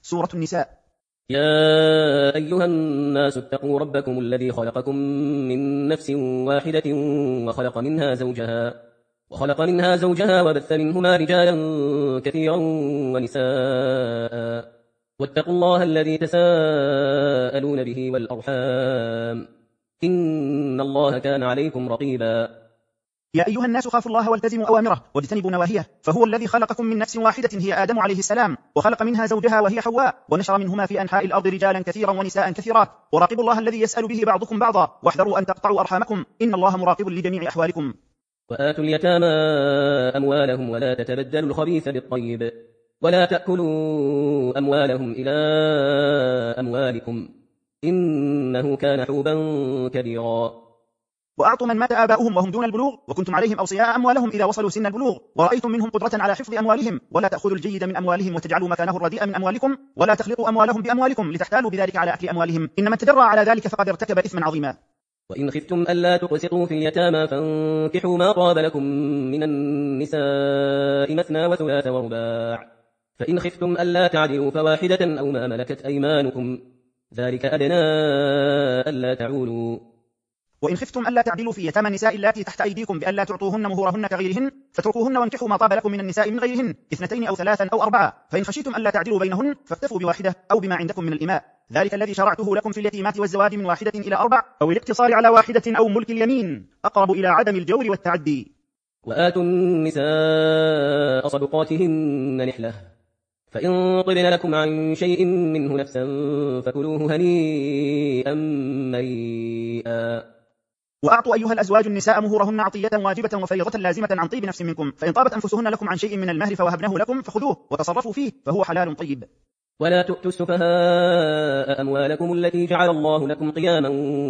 سورة النساء. يا أيها الناس اتقوا ربكم الذي خلقكم من نفس واحدة وخلق منها زوجها وبث منهما رجالا كثيرا ونساء واتقوا الله الذي تساءلون به والأرحام إن الله كان عليكم رقيبا. يا أيها الناس خافوا الله والتزموا أوامره واجتنبوا نواهيه، فهو الذي خلقكم من نفس واحدة هي آدم عليه السلام، وخلق منها زوجها وهي حواء، ونشر منهما في أنحاء الأرض رجالا كثيرا ونساء كثيرات، وراقبوا الله الذي يسأل به بعضكم بعضا، واحذروا أن تقطعوا أرحامكم، إن الله مراقب لجميع أحوالكم. وآتوا اليتامى أموالهم ولا تتبدلوا الخبيث بالطيب ولا تأكلوا أموالهم إلى أموالكم إنه كان حوبا كبيرا. وأعطوا من مات آباؤهم وهم دون البلوغ وكنتم عليهم أوصياء أموالهم إذا وصلوا سن البلوغ، ورأيتم منهم قدرة على حفظ أموالهم، ولا تأخذوا الجيد من أموالهم وتجعلوا مكانه الرديء من أموالكم، ولا تخلطوا أموالهم بأموالكم لتحتالوا بذلك على أكل أموالهم، إن من تجرى على ذلك فقد ارتكب إثما عظيما. وإن خفتم ألا تقسطوا في اليتامى فانكحوا ما طاب لكم من النساء مثنى وثلاث ورباع، فإن خفتم ألا تعدلوا فواحدة أو ما ملكت أيمانكم ذلك أدنى ألا تعولوا. وإن خفتم ألا تعدلوا في يتامى النساء اللاتي تحت أيديكم بألا تعطوهن مهورهن كغيرهن فاتركوهن وانكحوا ما طاب لكم من النساء من غيرهن 2 أو 3 أو 4، فإن خشيتم ألا تعدلوا بينهن فاكتفوا بواحدة أو بما عندكم من الإماء، ذلك الذي شرعته لكم في اليتيمات والزواج من 1 إلى 4، أو الاقتصار على 1 أو ملك اليمين، أقرب إلى عدم الجور والتعدي. وآتوا النساء صدقاتهن نحلة، فإن طبن لكم عن شيء منه نفسا فكلوه هنيئا مريئا. وأعطوا أيها الأزواج النساء مهورهن عطية واجبة وفريضة لازمة عن طيب نفس منكم، فإن طابت أنفسهن لكم عن شيء من المهر فوهبنه لكم فخذوه وتصرفوا فيه فهو حلال طيب. ولا تؤتوا السفهاء أموالكم التي جعل الله لكم قياما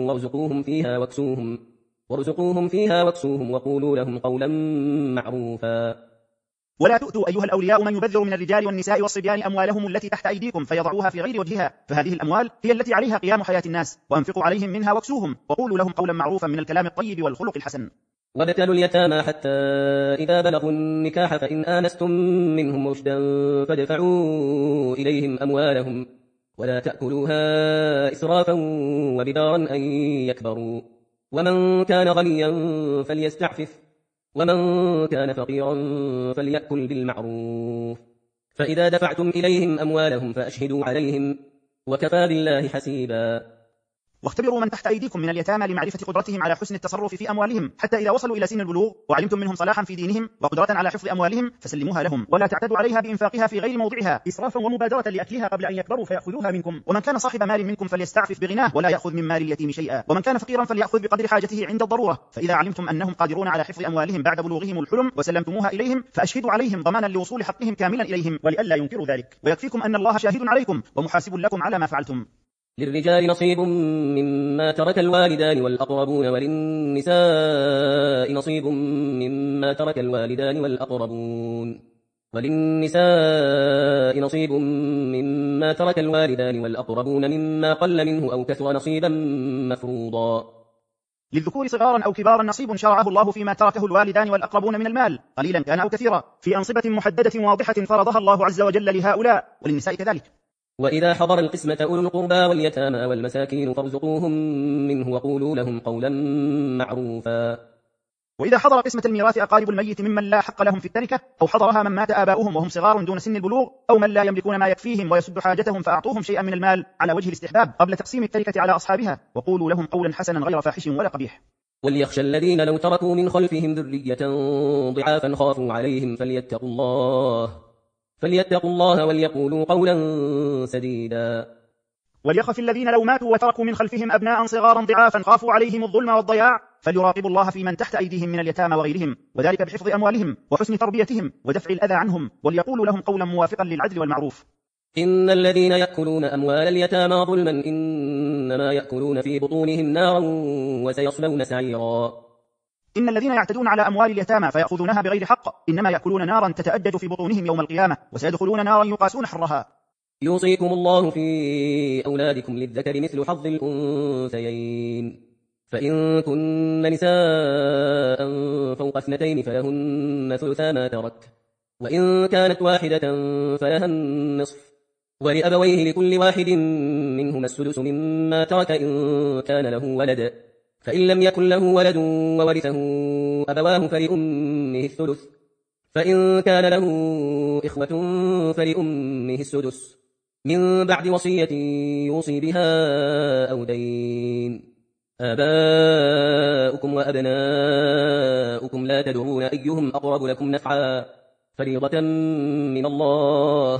وارزقوهم فيها واكسوهم وقولوا لهم قولا معروفا. ولا تؤتوا أيها الأولياء من يبذر من الرجال والنساء والصبيان أموالهم التي تحت أيديكم فيضعوها في غير وجهها، فهذه الأموال هي التي عليها قيام حياة الناس، وأنفقوا عليهم منها واكسوهم وقولوا لهم قولا معروفا من الكلام الطيب والخلق الحسن. وابتلوا اليتامى حتى إذا بلغوا النكاح فإن آنستم منهم رشدا فادفعوا إليهم أموالهم ولا تأكلوها إسرافا وبدارا أن يكبروا، ومن كان غنيا فليستعفف ومن كان فقيرا فليأكل بالمعروف، فإذا دفعتم إليهم أموالهم فأشهدوا عليهم وكفى بالله حسيبا. واختبروا من تحت أيديكم من اليتامى لمعرفة قدرتهم على حسن التصرف في أموالهم، حتى إذا وصلوا إلى سن البلوغ وعلمتم منهم صلاحا في دينهم وقدرة على حفظ أموالهم فسلموها لهم، ولا تعتدوا عليها بإنفاقها في غير موضعها إسرافا ومبادرة لأكلها قبل أن يكبروا فيأخذوها منكم، ومن كان صاحب مال منكم فليستعفف بغناه ولا يأخذ من مال اليتيم شيئا، ومن كان فقيرا فليأخذ بقدر حاجته عند الضرورة، فإذا علمتم أنهم قادرون على حفظ أموالهم بعد بلوغهم الحلم وسلمتموها إليهم فأشهدوا عليهم ضمانا لوصول حقهم كاملا إليهم ولئلا ينكروا ذلك، ويكفيكم أن الله شاهد عليكم ومحاسب لكم على ما فعلتم. للرجال نصيب مما ترك الوالدان والأقربون وللنساء نصيب مما ترك الوالدان والأقربون مما قل منه أو كثر نصيبا مفروضا. للذكور صغارا أو كبارا نصيب شرعه الله فيما تركه الوالدان والأقربون من المال قليلا كان أو كثيرا في أنصبة محددة واضحة فرضها الله عز وجل لهؤلاء، وللنساء كذلك. وإذا حضر القسمة أولو القربى واليتامى والمساكين فارزقوهم منه وقولوا لهم قولا معروفا. وإذا حضر قسمة الميراث أقارب الميت ممن لا حق لهم في التركة، أو حضرها من مات آباؤهم وهم صغار دون سن البلوغ، أو من لا يملكون ما يكفيهم ويسد حاجتهم فأعطوهم شيئا من المال على وجه الاستحباب قبل تقسيم التركة على أصحابها، وقولوا لهم قولا حسنا غير فاحش ولا قبيح. وليخشى الذين لو تركوا من خلفهم ذرية ضعافا خافوا عليهم فليتقوا الله وليقولوا قولا سديدا. وليخف الذين لو ماتوا وتركوا من خلفهم أبناء صغارا ضعافا خافوا عليهم الظلم والضياع فليراقبوا الله في من تحت أيديهم من اليتامى وغيرهم، وذلك بحفظ أموالهم وحسن تربيتهم ودفع الأذى عنهم، وليقولوا لهم قولا موافقا للعدل والمعروف. إن الذين يأكلون أموال اليتامى ظلما إنما يأكلون في بطونهم نارا وسيصلون سعيرا. إن الذين يعتدون على أموال اليتامى فيأخذونها بغير حق إنما يأكلون نارا تتأجج في بطونهم يوم القيامة وسيدخلون نارا يقاسون حرها. يوصيكم الله في أولادكم للذكر مثل حظ الأنثيين، فإن كن نساء فوق 2 فلهن ثلثا ما ترك، وإن كانت واحدة فلها النصف، ولأبويه لكل واحد منهما السدس مما ترك إن كان له ولد، فإن لم يكن له ولد وورثه أبواه فلأمه الثلث، فإن كان له إخوة فلأمه السدس من بعد وصية يوصي بها أو دين. آباؤكم وأبناؤكم لا تدرون أيهم أقرب لكم نفعا، فريضة من الله،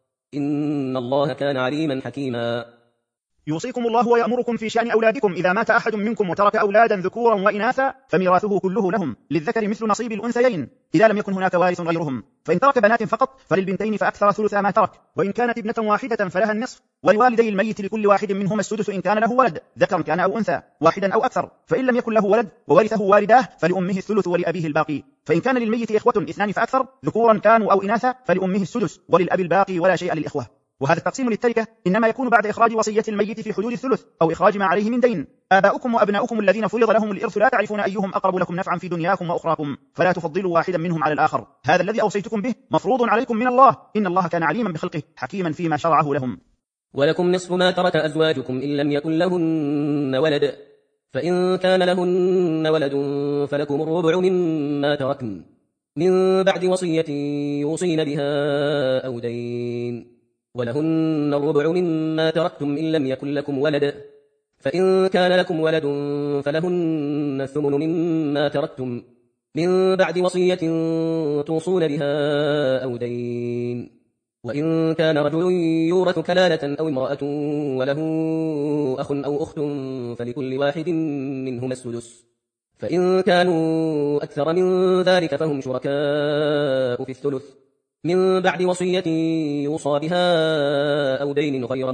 إن الله كان عليما حكيما. يوصيكم الله ويأمركم في شأن أولادكم: إذا مات أحد منكم وترك أولادا ذكورا وإناثا فميراثه كله لهم، للذكر مثل نصيب الأنثيين إذا لم يكن هناك وارث غيرهم، فإن ترك بنات فقط فللبنتين فأكثر ثلثا ما ترك، وإن كانت ابنة واحدة فلها النصف، ولوالدي الميت لكل واحد منهما السدس إن كان له ولد ذكر كان أو أنثى واحدا أو أكثر، فإن لم يكن له ولد وورثه والداه فلأمه الثلث ولأبيه الباقي، فإن كان للميت إخوة 2 فأكثر ذكورا كانوا أو إناثا فلأمه السدس وللأب الباقي ولا شيء للإخوة. وهذا التقسيم للتركة إنما يكون بعد إخراج وصية الميت في حدود الثلث أو إخراج ما عليه من دين. آباؤكم وأبناؤكم الذين فرض لهم الإرث لا تعرفون أيهم أقرب لكم نفعا في دنياكم وأخراكم، فلا تفضلوا واحدا منهم على الآخر، هذا الذي أوصيتكم به مفروض عليكم من الله، إن الله كان عليما بخلقه حكيما فيما شرعه لهم. ولكم نصف ما ترك أزواجكم إن لم يكن لهن ولد، فإن كان لهن ولد فلكم الربع مما تركن من بعد وصية يوصين بها أو دين، ولهن الربع مما تركتم إن لم يكن لكم ولد، فإن كان لكم ولد فلهن الثمن مما تركتم من بعد وصية توصون بها أو دين، وإن كان رجل يورث كلالة أو امرأة وله أخ أو أخت فلكل واحد منهما السدس، فإن كانوا أكثر من ذلك فهم شركاء في الثلث من بعد وصية يوصى بها أو دين غير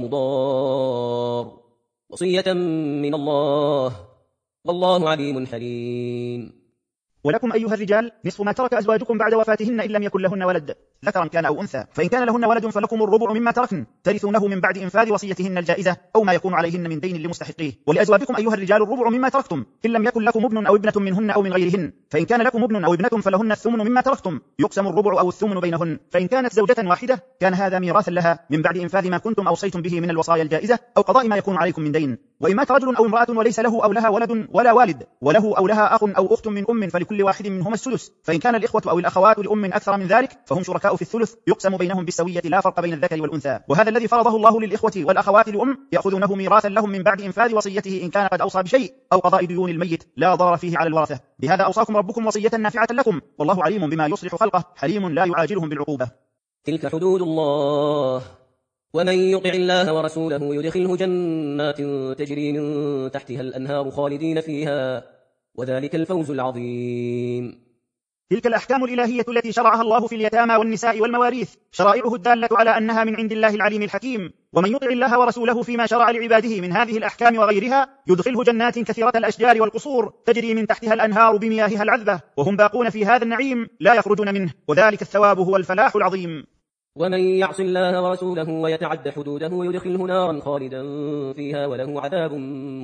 مضار، وصية من الله، والله عليم حليم. ولكم أيها الرجال نصف ما ترك أزواجكم بعد وفاتهن إن لم يكن لهن ولد ذكرا كان أو أنثى، فإن كان لهن ولد فلكم الربع مما تركن ترثونه من بعد إنفاذ وصيتهن الجائزة أو ما يكون عليهن من دين لمستحقيه، ولأزواجكم أيها الرجال الربع مما تركتم إن لم يكن لكم ابن أو ابنة منهن أو من غيرهن، فإن كان لكم ابن أو ابنة فلهن الثمن مما تركتم يقسم الربع أو الثمن بينهن، فإن كانت زوجة واحدة كان هذا ميراثا لها من بعد إنفاذ ما كنتم أوصيتم به من الوصايا الجائزة أو قضاء ما يكون عليكم من دين. وإن مات رجل أو امرأة وليس له أو لها ولد ولا والد وله أو لها أخ أو أخت من أم فلكل واحد منهما السدس، فإن كان الإخوة أو الأخوات لأم أكثر من ذلك فهم شركاء في الثلث يقسم بينهم بالسوية لا فرق بين الذكر والأنثى، وهذا الذي فرضه الله للإخوة والأخوات لأم يأخذونه ميراثا لهم من بعد إنفاذ وصيته إن كان قد أوصى بشيء أو قضاء ديون الميت لا ضرر فيه على الورثة. بهذا أوصاكم ربكم وصية نافعة لكم، والله عليم بما يصلح خلقه حليم لا يعاجلهم بالعقوبة. تلك حدود الله، ومن يطع الله ورسوله يدخله جنات تجري من تحتها الأنهار خالدين فيها، وذلك الفوز العظيم. تلك الأحكام الإلهية التي شرعها الله في اليتامى والنساء والمواريث شرائعه الدالة على أنها من عند الله العليم الحكيم، ومن يطع الله ورسوله فيما شرع لعباده من هذه الأحكام وغيرها يدخله جنات كثيرة الأشجار والقصور تجري من تحتها الأنهار بمياهها العذبة، وهم باقون في هذا النعيم لا يخرجون منه، وذلك الثواب هو الفلاح العظيم. ومن يعص الله ورسوله ويتعد حدوده يدخله نارا خالدا فيها وله عذاب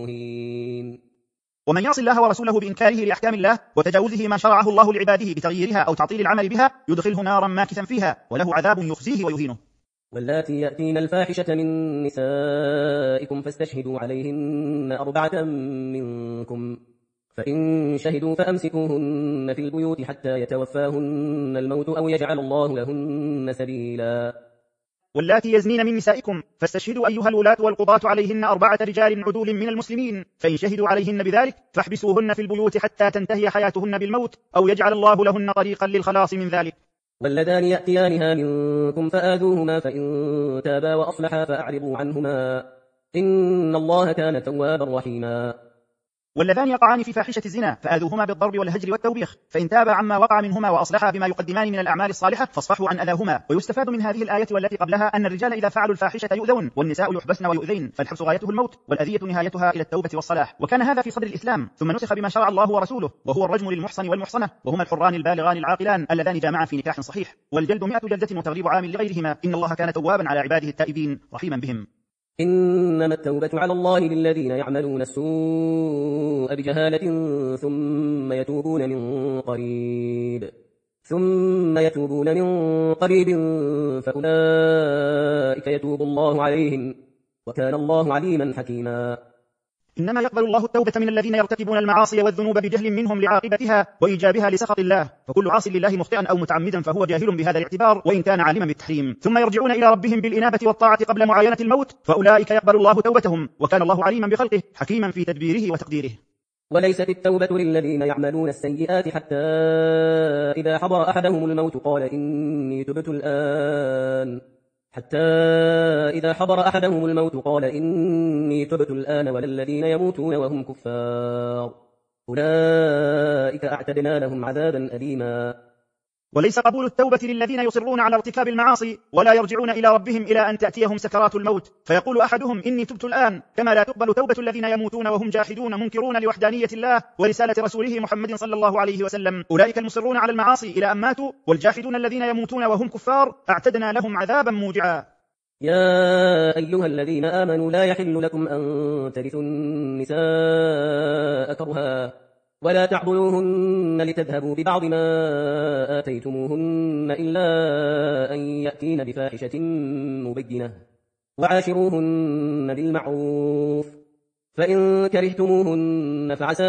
مهين. ومن يعص الله ورسوله بإنكاره لأحكام الله وتجاوزه ما شرعه الله لعباده بتغييرها أو تعطيل العمل بها يدخله نارا ماكثا فيها وله عذاب يخزيه ويهينه. واللاتي يأتين الفاحشة من نسائكم فاستشهدوا عليهن 4 منكم، فإن شهدوا فأمسكوهن في البيوت حتى يتوفاهن الموت أو يجعل الله لهن سبيلا. واللاتي يزنين من نسائكم فاستشهدوا أيها الولاة والقضاة عليهن 4 رجال عدول من المسلمين، فإن شهدوا عليهن بذلك فاحبسوهن في البيوت حتى تنتهي حياتهن بالموت أو يجعل الله لهن طريقا للخلاص من ذلك. واللذان يأتيانها منكم فآذوهما فإن تابا وأصلحا فأعرضوا عنهما إن الله كان توابا رحيما. واللذان يقعان في فاحشة الزنا فآذوهما بالضرب والهجر والتوبيخ، فإن تابا عما وقع منهما وأصلحا بما يقدمان من الأعمال الصالحة فاصفحوا عن أذاهما. ويستفاد من هذه الآية والتي قبلها أن الرجال إذا فعلوا الفاحشة يؤذون والنساء يحبسن ويؤذين، فالحبس غايته الموت والأذية نهايتها إلى التوبة والصلاح، وكان هذا في صدر الإسلام ثم نسخ بما شرع الله ورسوله، وهو الرجم للمحصن والمحصنة وهما الحران البالغان العاقلان اللذان جامعا في نكاح صحيح، والجلد 100 جلدة وتغريب عام لغيرهما، إن الله كان توابا على عباده التائبين رحيما بهم. إنما التوبة على الله للذين يعملون السوء بجهالة ثم يتوبون من قريب ثم يتوبون من قريب فأولئك يتوب الله عليهم وكان الله عليما حكيما. إنما يقبل الله التوبة من الذين يرتكبون المعاصي والذنوب بجهل منهم لعاقبتها وإيجابها لسخط الله، فكل عاص لله مخطئا أو متعمدا فهو جاهل بهذا الاعتبار وإن كان عالما بالتحريم، ثم يرجعون إلى ربهم بالإنابة والطاعة قبل معاينة الموت، فأولئك يقبل الله توبتهم وكان الله عليما بخلقه حكيما في تدبيره وتقديره. وليست التوبة للذين يعملون السيئات حتى إذا حضر أحدهم الموت قال إني تبت الآن ولا الذين يموتون وهم كفار أولئك أعتدنا لهم عذابا أليما. وليس قبول التوبة للذين يصرون على ارتكاب المعاصي ولا يرجعون إلى ربهم إلى أن تأتيهم سكرات الموت فيقول أحدهم إني تبت الآن، كما لا تقبل توبة الذين يموتون وهم جاحدون منكرون لوحدانية الله ورسالة رسوله محمد صلى الله عليه وسلم. أولئك المصرون على المعاصي إلى أن ماتوا والجاحدون الذين يموتون وهم كفار أعتدنا لهم عذابا موجعا. يا أيها الذين آمنوا لا يحل لكم أن ترثوا النساء كرها ولا تعضلوهن لتذهبوا ببعض ما آتيتموهن إلا أن يأتين بفاحشة مبينة وعاشروهن بالمعروف فإن كرهتموهن فعسى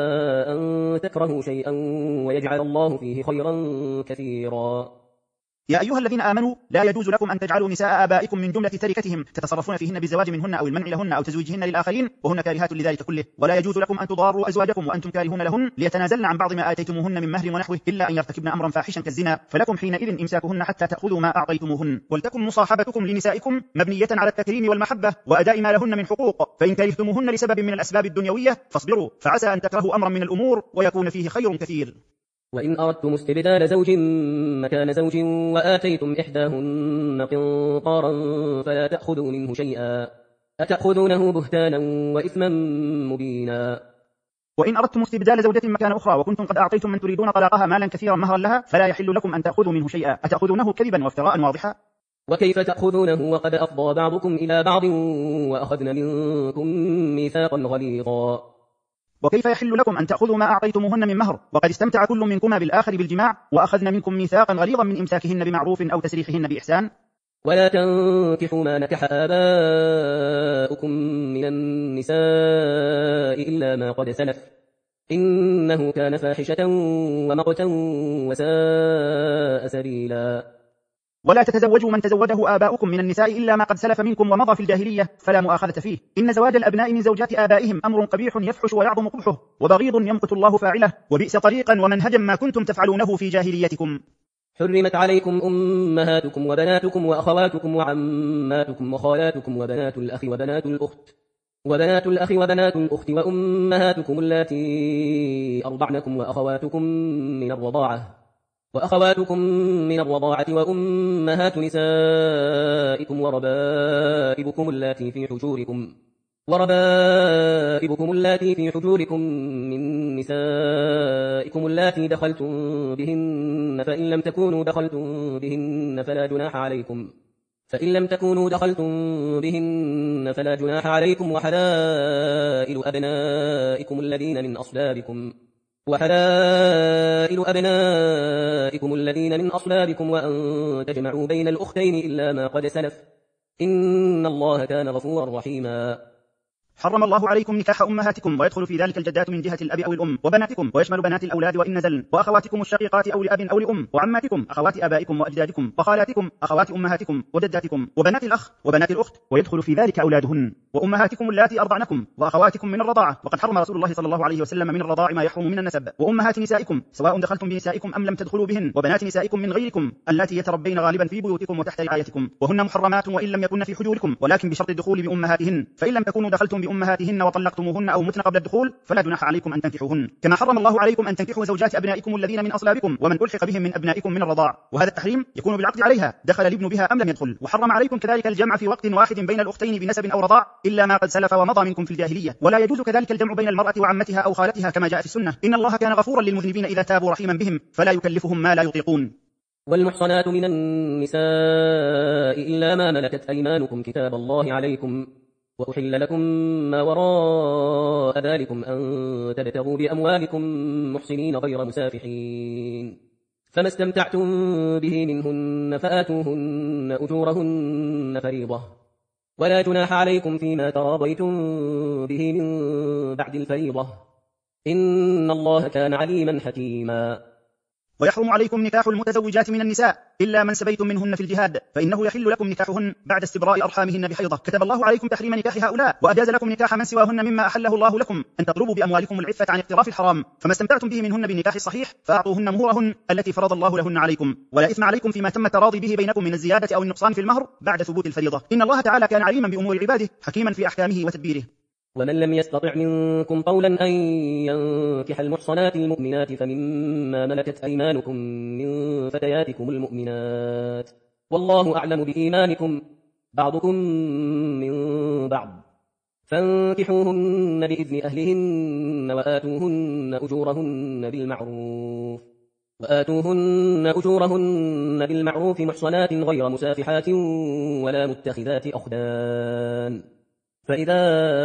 أن تكرهوا شيئا ويجعل الله فيه خيرا كثيرا. يا أيها الذين آمنوا لا يجوز لكم أن تجعلوا نساء آبائكم من جملة تركتهم تتصرفون فيهن بالزواج منهن أو المنع لهن أو تزويجهن للآخرين وهن كارهات لذلك كله، ولا يجوز لكم أن تضاروا أزواجكم وأنتم كارهون لهن ليتنازلن عن بعض ما آتيتموهن من مهر ونحوه إلا أن يرتكبن أمرا فاحشا كالزنا، فلكم حينئذ إمساكهن حتى تأخذوا ما أعطيتموهن. ولتكن مصاحبتكم لنسائكم مبنية على التكريم والمحبة وأداء ما لهن من حقوق، فإن كرهتموهن لسبب من الأسباب الدنيوية فاصبروا فعسى أن تكرهوا أمرا من الأمور ويكون فيه خير كثير. وإن أردتم استبدال زوج مكان زوج وآتيتم إحداهن قنطارا فلا تأخذوا منه شيئا أتأخذونه بهتانا وإثما مبينا. وإن أردتم استبدال زوجة مكان أخرى وكنتم قد أعطيتم من تريدون طلاقها مالا كثيرا مهرا لها فلا يحل لكم أن تأخذوا منه شيئا أتأخذونه كذبا وافتراء واضحا. وكيف تأخذونه وقد أفضى بعضكم إلى بعض وأخذن منكم ميثاقا غليظا. وكيف يحل لكم أن تأخذوا ما أعطيتموهن من مهر وقد استمتع كل منكما بالآخر بالجماع وأخذن منكم ميثاقا غليظا من إمساكهن بمعروف أو تسريحهن بإحسان. ولا تنكحوا ما نكح آباؤكم من النساء إلا ما قد سلف إنه كان فاحشة ومقتا وساء سبيلا. ولا تتزوجوا من تزوجه آباؤكم من النساء إلا ما قد سلف منكم ومضى في الجاهلية فلا مؤاخذة فيه، إن زواج الأبناء من زوجات آبائهم أمر قبيح يفحش ويعظم قبحه وبغيض يمقت الله فاعله وبئس طريقا ومنهجا ما كنتم تفعلونه في جاهليتكم. حرمت عليكم أمهاتكم وبناتكم وأخواتكم وعماتكم وخالاتكم وبنات الأخ وبنات الأخت وأمهاتكم اللاتي أرضعنكم وأخواتكم من الرضاعة وأمهات نسائكم وربائبكم اللاتي في حجوركم من نسائكم اللاتي دخلتم بهن فإن لم تكونوا دخلتم بهن فلا جناح عليكم وحلائل أبنائكم الذين من أصلابكم وأن تجمعوا بين الأختين إلا ما قد سلف إن الله كان غفورا رحيما. حرم الله عليكم نكاح أمهاتكم ويدخل في ذلك الجدات من جهة الأب أو الأم وبناتكم ويشمل بنات الأولاد وإن نزلن وأخواتكم الشقيقات أو لأب أو لأم وعماتكم أخوات آبائكم وأجدادكم وخالاتكم أخوات أمهاتكم وجداتكم وبنات الأخ وبنات الأخت ويدخل في ذلك أولادهن وأمهاتكم اللاتي أرضعنكم وأخواتكم من الرضاعة وقد حرم رسول الله صلى الله عليه وسلم من الرضاع ما يحرم من النسب وأمهات نسائكم سواء دخلتم بنسائكم أم لم تدخلوا بهن وبنات نسائكم من غيركم اللاتي يتربين غالبا في بيوتكم وتحت رعايتكم وهن محرمات وإن لم يكن في حجوركم ولكن بشرط الدخول بأمهاتهن فإن لم تكونوا دخلتم بأمهاتهن وطلقتموهن أو متن قبل الدخول فلا جناح عليكم أن تنكحوهن كما حرم الله عليكم أن تنكحوا زوجات أبنائكم الذين من أصلابكم ومن ألحق بهم من أبنائكم من الرضاع وهذا التحريم يكون بالعقد عليها دخل الابن بها أم لم يدخل وحرم عليكم كذلك الجمع في وقت واحد بين الأختين بنسب أو رضاع إلا ما قد سلف ومضى منكم في الجاهلية ولا يجوز كذلك الجمع بين المرأة وعمتها أو خالتها كما جاء في السنة إن الله كان غفورا للمذنبين إذا تابوا رحيما بهم فلا يكلفهم ما لا يطيقون. والمحصنات من النساء إلا ما ملكت أيمانكم كتاب الله عليكم وأحل لكم ما وراء ذلكم أن تبتغوا بأموالكم محصنين غير مسافحين فما استمتعتم به منهن فآتوهن أجورهن فريضة ولا جناح عليكم فيما تراضيتم به من بعد الفريضة إن الله كان عليما حكيما. ويحرم عليكم نكاح المتزوجات من النساء إلا من سبيتم منهن في الجهاد، فإنه يحل لكم نكاحهن بعد استبراء أرحامهن بحيضة. كتب الله عليكم تحريم نكاح هؤلاء، وأجاز لكم نكاح من سواهن مما أحله الله لكم، أن تطلبوا بأموالكم العفة عن اقتراف الحرام. فما استمتعتم به منهن بالنكاح الصحيح فأعطوهن مهورهن التي فرض الله لهن عليكم، ولا إثم عليكم فيما تم التراضي به بينكم من الزيادة أو النقصان في المهر بعد ثبوت الفريضة. إن الله تعالى كان عليما بأمور عباده حكيما في أحكامه وتدبيره. ومن لم يستطع منكم طولا أن ينكح المحصنات المؤمنات فمما ملكت أيمانكم من فتياتكم المؤمنات والله أعلم بإيمانكم بعضكم من بعض فانكحوهن بإذن أهلهن وآتوهن أجورهن بالمعروف محصنات غير مسافحات ولا متخذات أخدان. فإذا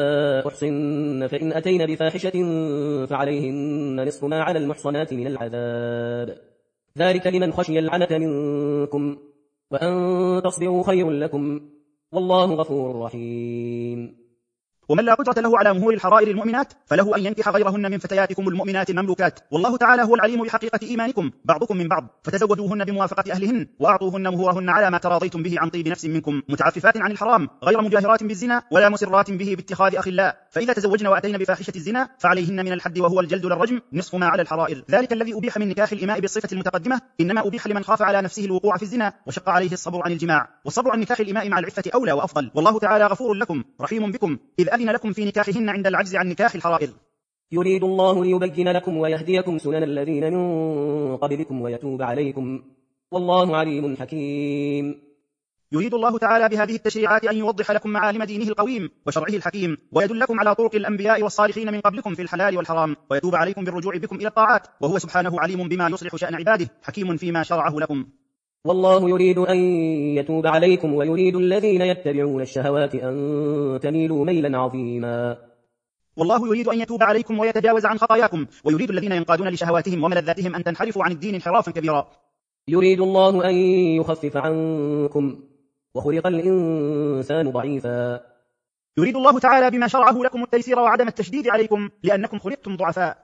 أحصن فإن أتين بفاحشة فعليهن نصف ما على المحصنات من العذاب ذلك لمن خشي العنة منكم وأن تصبروا خير لكم والله غفور رحيم. ومن لا قدرة له على مهور الحرائر المؤمنات فله أن ينكح غيرهن من فتياتكم المؤمنات المملوكات، والله تعالى هو العليم بحقيقة إيمانكم بعضكم من بعض، فتزوجوهن بموافقة أهلهن وأعطوهن مهورهن على ما تراضيتم به عن طيب نفس منكم، متعففات عن الحرام غير مجاهرات بالزنا ولا مسرات به باتخاذ أخلاء. فإذا تزوجن وأتين بفاحشة الزنا فعليهن من الحد وهو الجلد للرجم نصف ما على الحرائر. ذلك الذي أبيح من نكاح الإماء بالصفة المتقدمة إنما أبيح لمن خاف على نفسه الوقوع في الزنا وشق عليه الصبر عن الجماع، والصبر عن نكاح الإماء مع العفة أولى وأفضل، والله تعالى غفور لكم رحيم بكم إذ أذن لكم في نكاحهن عند العجز عن نكاح الحرائر. يريد الله ليبين لكم ويهديكم سنن الذين من قبلكم ويتوب عليكم والله عليم حكيم. يريد الله تعالى بهذه التشريعات أن يوضح لكم معالم دينه القويم وشرعه الحكيم، ويدلكم على طرق الأنبياء والصالحين من قبلكم في الحلال والحرام، ويتوب عليكم بالرجوع بكم إلى الطاعات، وهو سبحانه عليم بما يصلح شأن عباده حكيم فيما شرعه لكم. والله يريد أن يتوب عليكم ويريد الذين يتبعون الشهوات أن تميلوا ميلا عظيما. والله يريد أن يتوب عليكم ويتجاوز عن خطاياكم، ويريد الذين ينقادون لشهواتهم وملذاتهم أن تنحرفوا عن الدين انحرافا كبيرا. يريد الله أن يخفف عنكم وخلق الإنسان ضعيفا. يريد الله تعالى بما شرعه لكم التيسير وعدم التشديد عليكم لأنكم خلقتم ضعفاء.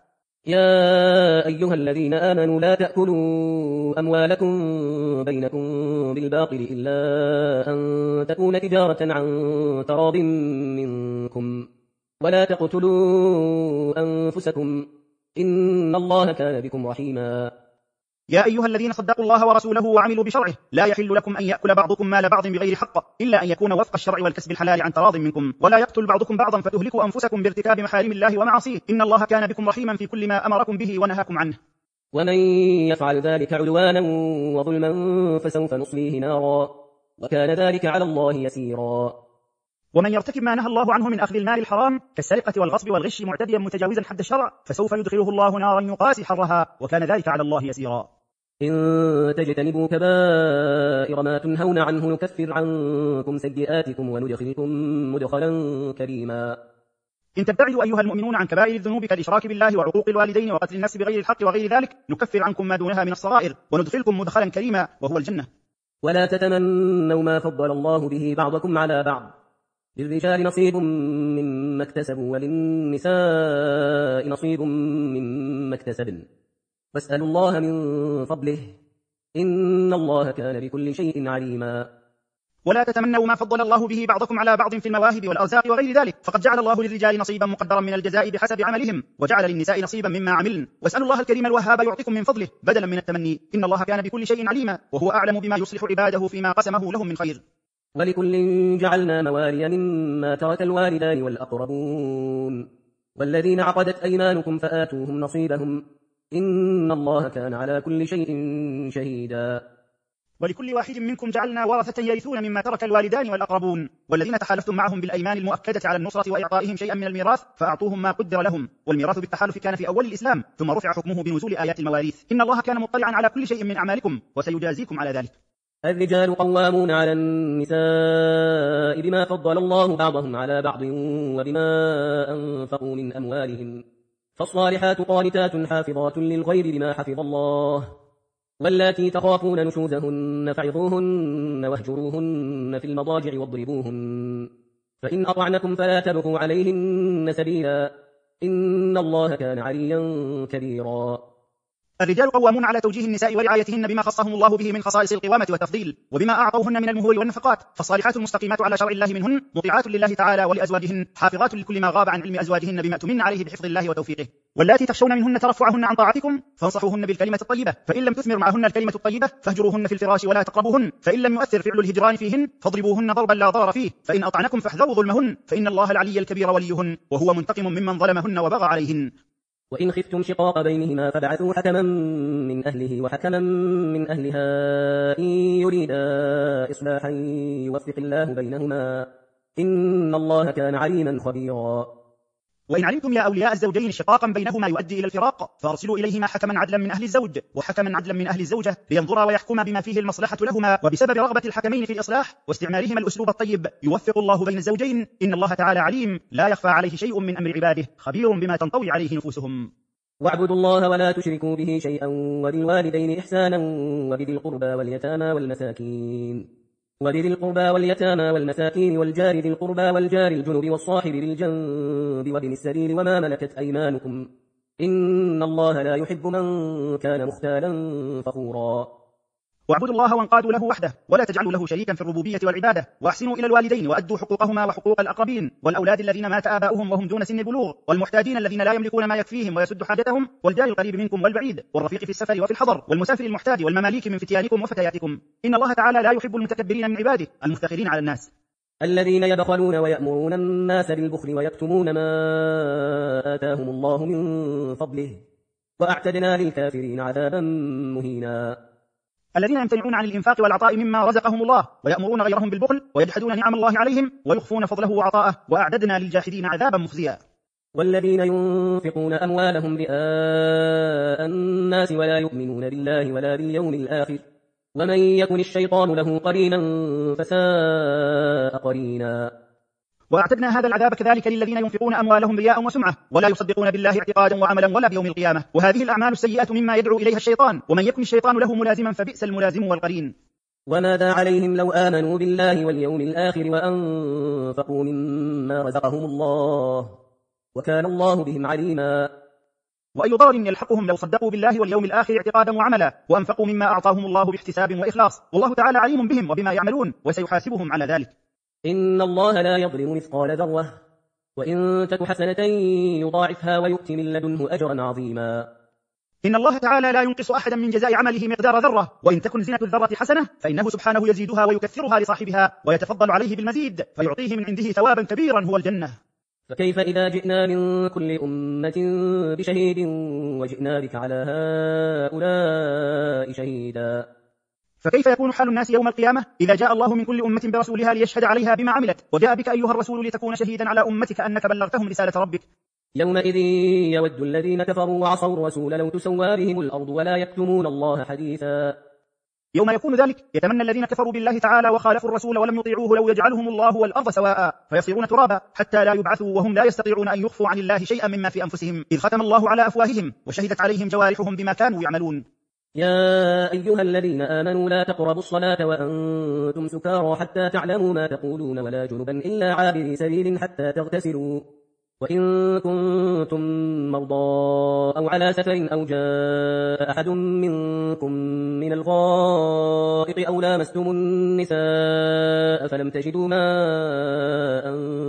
يا أيها الذين آمنوا لا تأكلوا أموالكم بينكم بالباطل إلا أن تكون تجارة عن تراض منكم ولا تقتلوا أنفسكم إن الله كان بكم رحيما. يا أيها الذين صدقوا الله ورسوله وعملوا بشرعه لا يحل لكم أن يأكل بعضكم مال بعض بغير حق إلا أن يكون وفق الشرع والكسب الحلال عن تراض منكم، ولا يقتل بعضكم بعضا فتهلكوا أنفسكم بارتكاب محارم الله ومعاصيه إن الله كان بكم رحيما في كل ما أمركم به ونهاكم عنه. ومن يفعل ذلك عدوانا وظلما فسوف نصليه نارا وكان ذلك على الله يسيرا. ومن يرتكب ما نهى الله عنه من أخذ المال الحرام كالسرقة والغصب والغش معتديا متجاوزا حد الشرع فسوف يدخله الله نارا يقاسي حرها وكان ذلك على الله يسيرا. إن تجتنبوا كبائر ما تنهون عنه نكفر عنكم سيئاتكم وندخلكم مدخلا كريما. إن تبتعدوا أيها المؤمنون عن كبائر الذنوب كالإشراك بالله وعقوق الوالدين وقتل النفس بغير الحق وغير ذلك نكفر عنكم ما دونها من الصغائر وندخلكم مدخلا كريما وهو الجنة. ولا تتمنوا ما فضل الله به بعضكم على بعض للرجال نصيب مما اكتسبوا وللنساء نصيب مما اكتسبن واسألوا الله من فضله إن الله كان بكل شيء عليما. ولا تتمنوا ما فضل الله به بعضكم على بعض في المواهب والأرزاق وغير ذلك فقد جعل الله للرجال نصيبا مقدرا من الجزاء بحسب عملهم وجعل للنساء نصيبا مما عملن واسألوا الله الكريم الوهاب يعطيكم من فضله بدلا من التمني إن الله كان بكل شيء عليما وهو أعلم بما يصلح عباده فيما قسمه لهم من خير. ولكل جعلنا موالي مما ترك الوالدان والأقربون والذين عقدت أيمانكم فآتوهم نصيبهم إن الله كان على كل شيء شهيدا. ولكل واحد منكم جعلنا ورثة يرثون مما ترك الوالدان والأقربون والذين تحالفتم معهم بالأيمان المؤكدة على النصرة وإعطائهم شيئا من الميراث فأعطوهم ما قدر لهم. والميراث بالتحالف كان في أول الإسلام ثم رفع حكمه بنزول آيات المواريث إن الله كان مطلعا على كل شيء من أعمالكم وسيجازيكم على ذلك. الرجال قوامون على النساء بما فضل الله بعضهم على بعض وبما أنفقوا من أموالهم فالصالحات قانتات حافظات للغيب بما حفظ الله واللاتي تخافون نشوزهن فعظوهن واهجروهن في المضاجع واضربوهن فإن أطعنكم فلا تبغوا عليهن سبيلا إن الله كان عليا كبيرا. الرجال قوامون على توجيه النساء ورعايتهن بما خصهم الله به من خصائص القوامة والتفضيل، وبما أعطوهن من المهور والنفقات، فالصالحات المستقيمات على شرع الله منهن مطيعات لله تعالى ولأزواجهن، حافظات لكل ما غاب عن علم أزواجهن بما تمن عليه بحفظ الله وتوفيقه. واللاتي تخشون منهن ترفعهن عن طاعتكم فانصحوهن بالكلمة الطيبة، فإن لم تثمر معهن الكلمة الطيبة فاهجروهن في الفراش ولا تقربوهن، فإن لم يؤثر فعل الهجران فيهن فاضربوهن ضربا لا ضرر فيه، فإن أطعنكم فاحذروا ظلمهن، فإن الله العلي الكبير وليهن وهو منتقم ممن ظلمهن وبغى عليهن. وإن خفتم شقاق بينهما فابعثوا حكما من أهله وحكما من أهلها إن يريدا إصلاحا يوفق الله بينهما إن الله كان عليما خبيرا. وإن علمتم يا أولياء الزوجين شقاقا بينهما يؤدي إلى الفراق فارسلوا إليهما حكما عدلا من أهل الزوج وحكما عدلا من أهل الزوجة لينظرا ويحكما بما فيه المصلحة لهما، وبسبب رغبة الحكمين في الإصلاح واستعمالهما الأسلوب الطيب يوفق الله بين الزوجين، إن الله تعالى عليم لا يخفى عليه شيء من أمر عباده، خبير بما تنطوي عليه نفوسهم. واعبدوا الله ولا تشركوا به شيئا وبالوالدين إحسانا وبذي القربى واليتامى والمساكين والجار ذي القربى والجار الجنب والصاحب بالجنب وابن السبيل وما ملكت أيمانكم إن الله لا يحب من كان مختالا فخورا. واعبدوا الله وانقادوا له وحده ولا تجعلوا له شريكا في الربوبية والعبادة، واحسنوا إلى الوالدين وأدوا حقوقهما وحقوق الأقربين، والأولاد الذين مات آباؤهم وهم دون سن البلوغ، والمحتاجين الذين لا يملكون ما يكفيهم ويسد حاجتهم، والجار القريب منكم والبعيد، والرفيق في السفر وفي الحضر، والمسافر المحتاج، والمماليك من فتيانكم وفتياتكم. إن الله تعالى لا يحب المتكبرين من عباده المفتخرين على الناس الذين يبخلون ويأمرون الناس بالبخل ويكتمون ما آتاهم الله من فضله وأعتدنا للكافرين عذابا مهينا. الذين يمتنعون عن الإنفاق والعطاء مما رزقهم الله ويأمرون غيرهم بالبخل ويجحدون نعم الله عليهم ويخفون فضله وعطاءه وأعددنا للجاحدين عذابا مخزيا. والذين ينفقون أموالهم رئاء الناس ولا يؤمنون بالله ولا باليوم الآخر ومن يكن الشيطان له قرينا فساء قرينا. وأعتدنا هذا العذاب كذلك للذين ينفقون أموالهم رياء وسمعة ولا يصدقون بالله اعتقادا وعملا ولا بيوم القيامة، وهذه الأعمال السيئة مما يدعو إليها الشيطان، ومن يكن الشيطان له ملازما فبئس الملازم والقرين. وماذا عليهم لو آمنوا بالله واليوم الآخر وأنفقوا مما رزقهم الله وكان الله بهم عليما. وأي ضرر يلحقهم لو صدقوا بالله واليوم الآخر اعتقادا وعملا وأنفقوا مما أعطاهم الله باحتساب وإخلاص، والله تعالى عليم بهم وبما يعملون وسيحاسبهم على ذلك. إن الله لا يظلم مثقال ذرة وإن تك حسنة يضاعفها ويؤتي من لدنه أجرا عظيما. إن الله تعالى لا ينقص أحدا من جزاء عمله مقدار ذرة، وإن تكن زنة الذرة حسنة فإنه سبحانه يزيدها ويكثرها لصاحبها ويتفضل عليه بالمزيد فيعطيه من عنده ثوابا كبيرا هو الجنة. فكيف إذا جئنا من كل أمة بشهيد وجئنا بك على هؤلاء شهيدا. فكيف يكون حال الناس يوم القيامة إذا جاء الله من كل أمة برسولها ليشهد عليها بما عملت، وجاء بك أيها الرسول لتكون شهيدا على أمتك أنك بلغتهم رسالة ربك. يومئذ يود الذين كفروا وعصوا الرسول لو تسوى بهم الأرض ولا يكتمون الله حديثا. يوم يكون ذلك يتمنى الذين كفروا بالله تعالى وخالفوا الرسول ولم يطيعوه لو يجعلهم الله والأرض سواء فيصيرون ترابا حتى لا يبعثوا وهم لا يستطيعون أن يخفوا عن الله شيئا مما في أنفسهم، إذ ختم الله على أفواههم وشهدت عليهم جوارحهم بما كانوا يعملون. يا أيها الذين آمنوا لا تقربوا الصلاة وأنتم سكارى حتى تعلموا ما تقولون ولا جنبا إلا عابري سبيل حتى تغتسلوا، وإن كنتم مرضى أو على سفر أو جاء أحد منكم من الغائط أو لامستم النساء فلم تجدوا ماء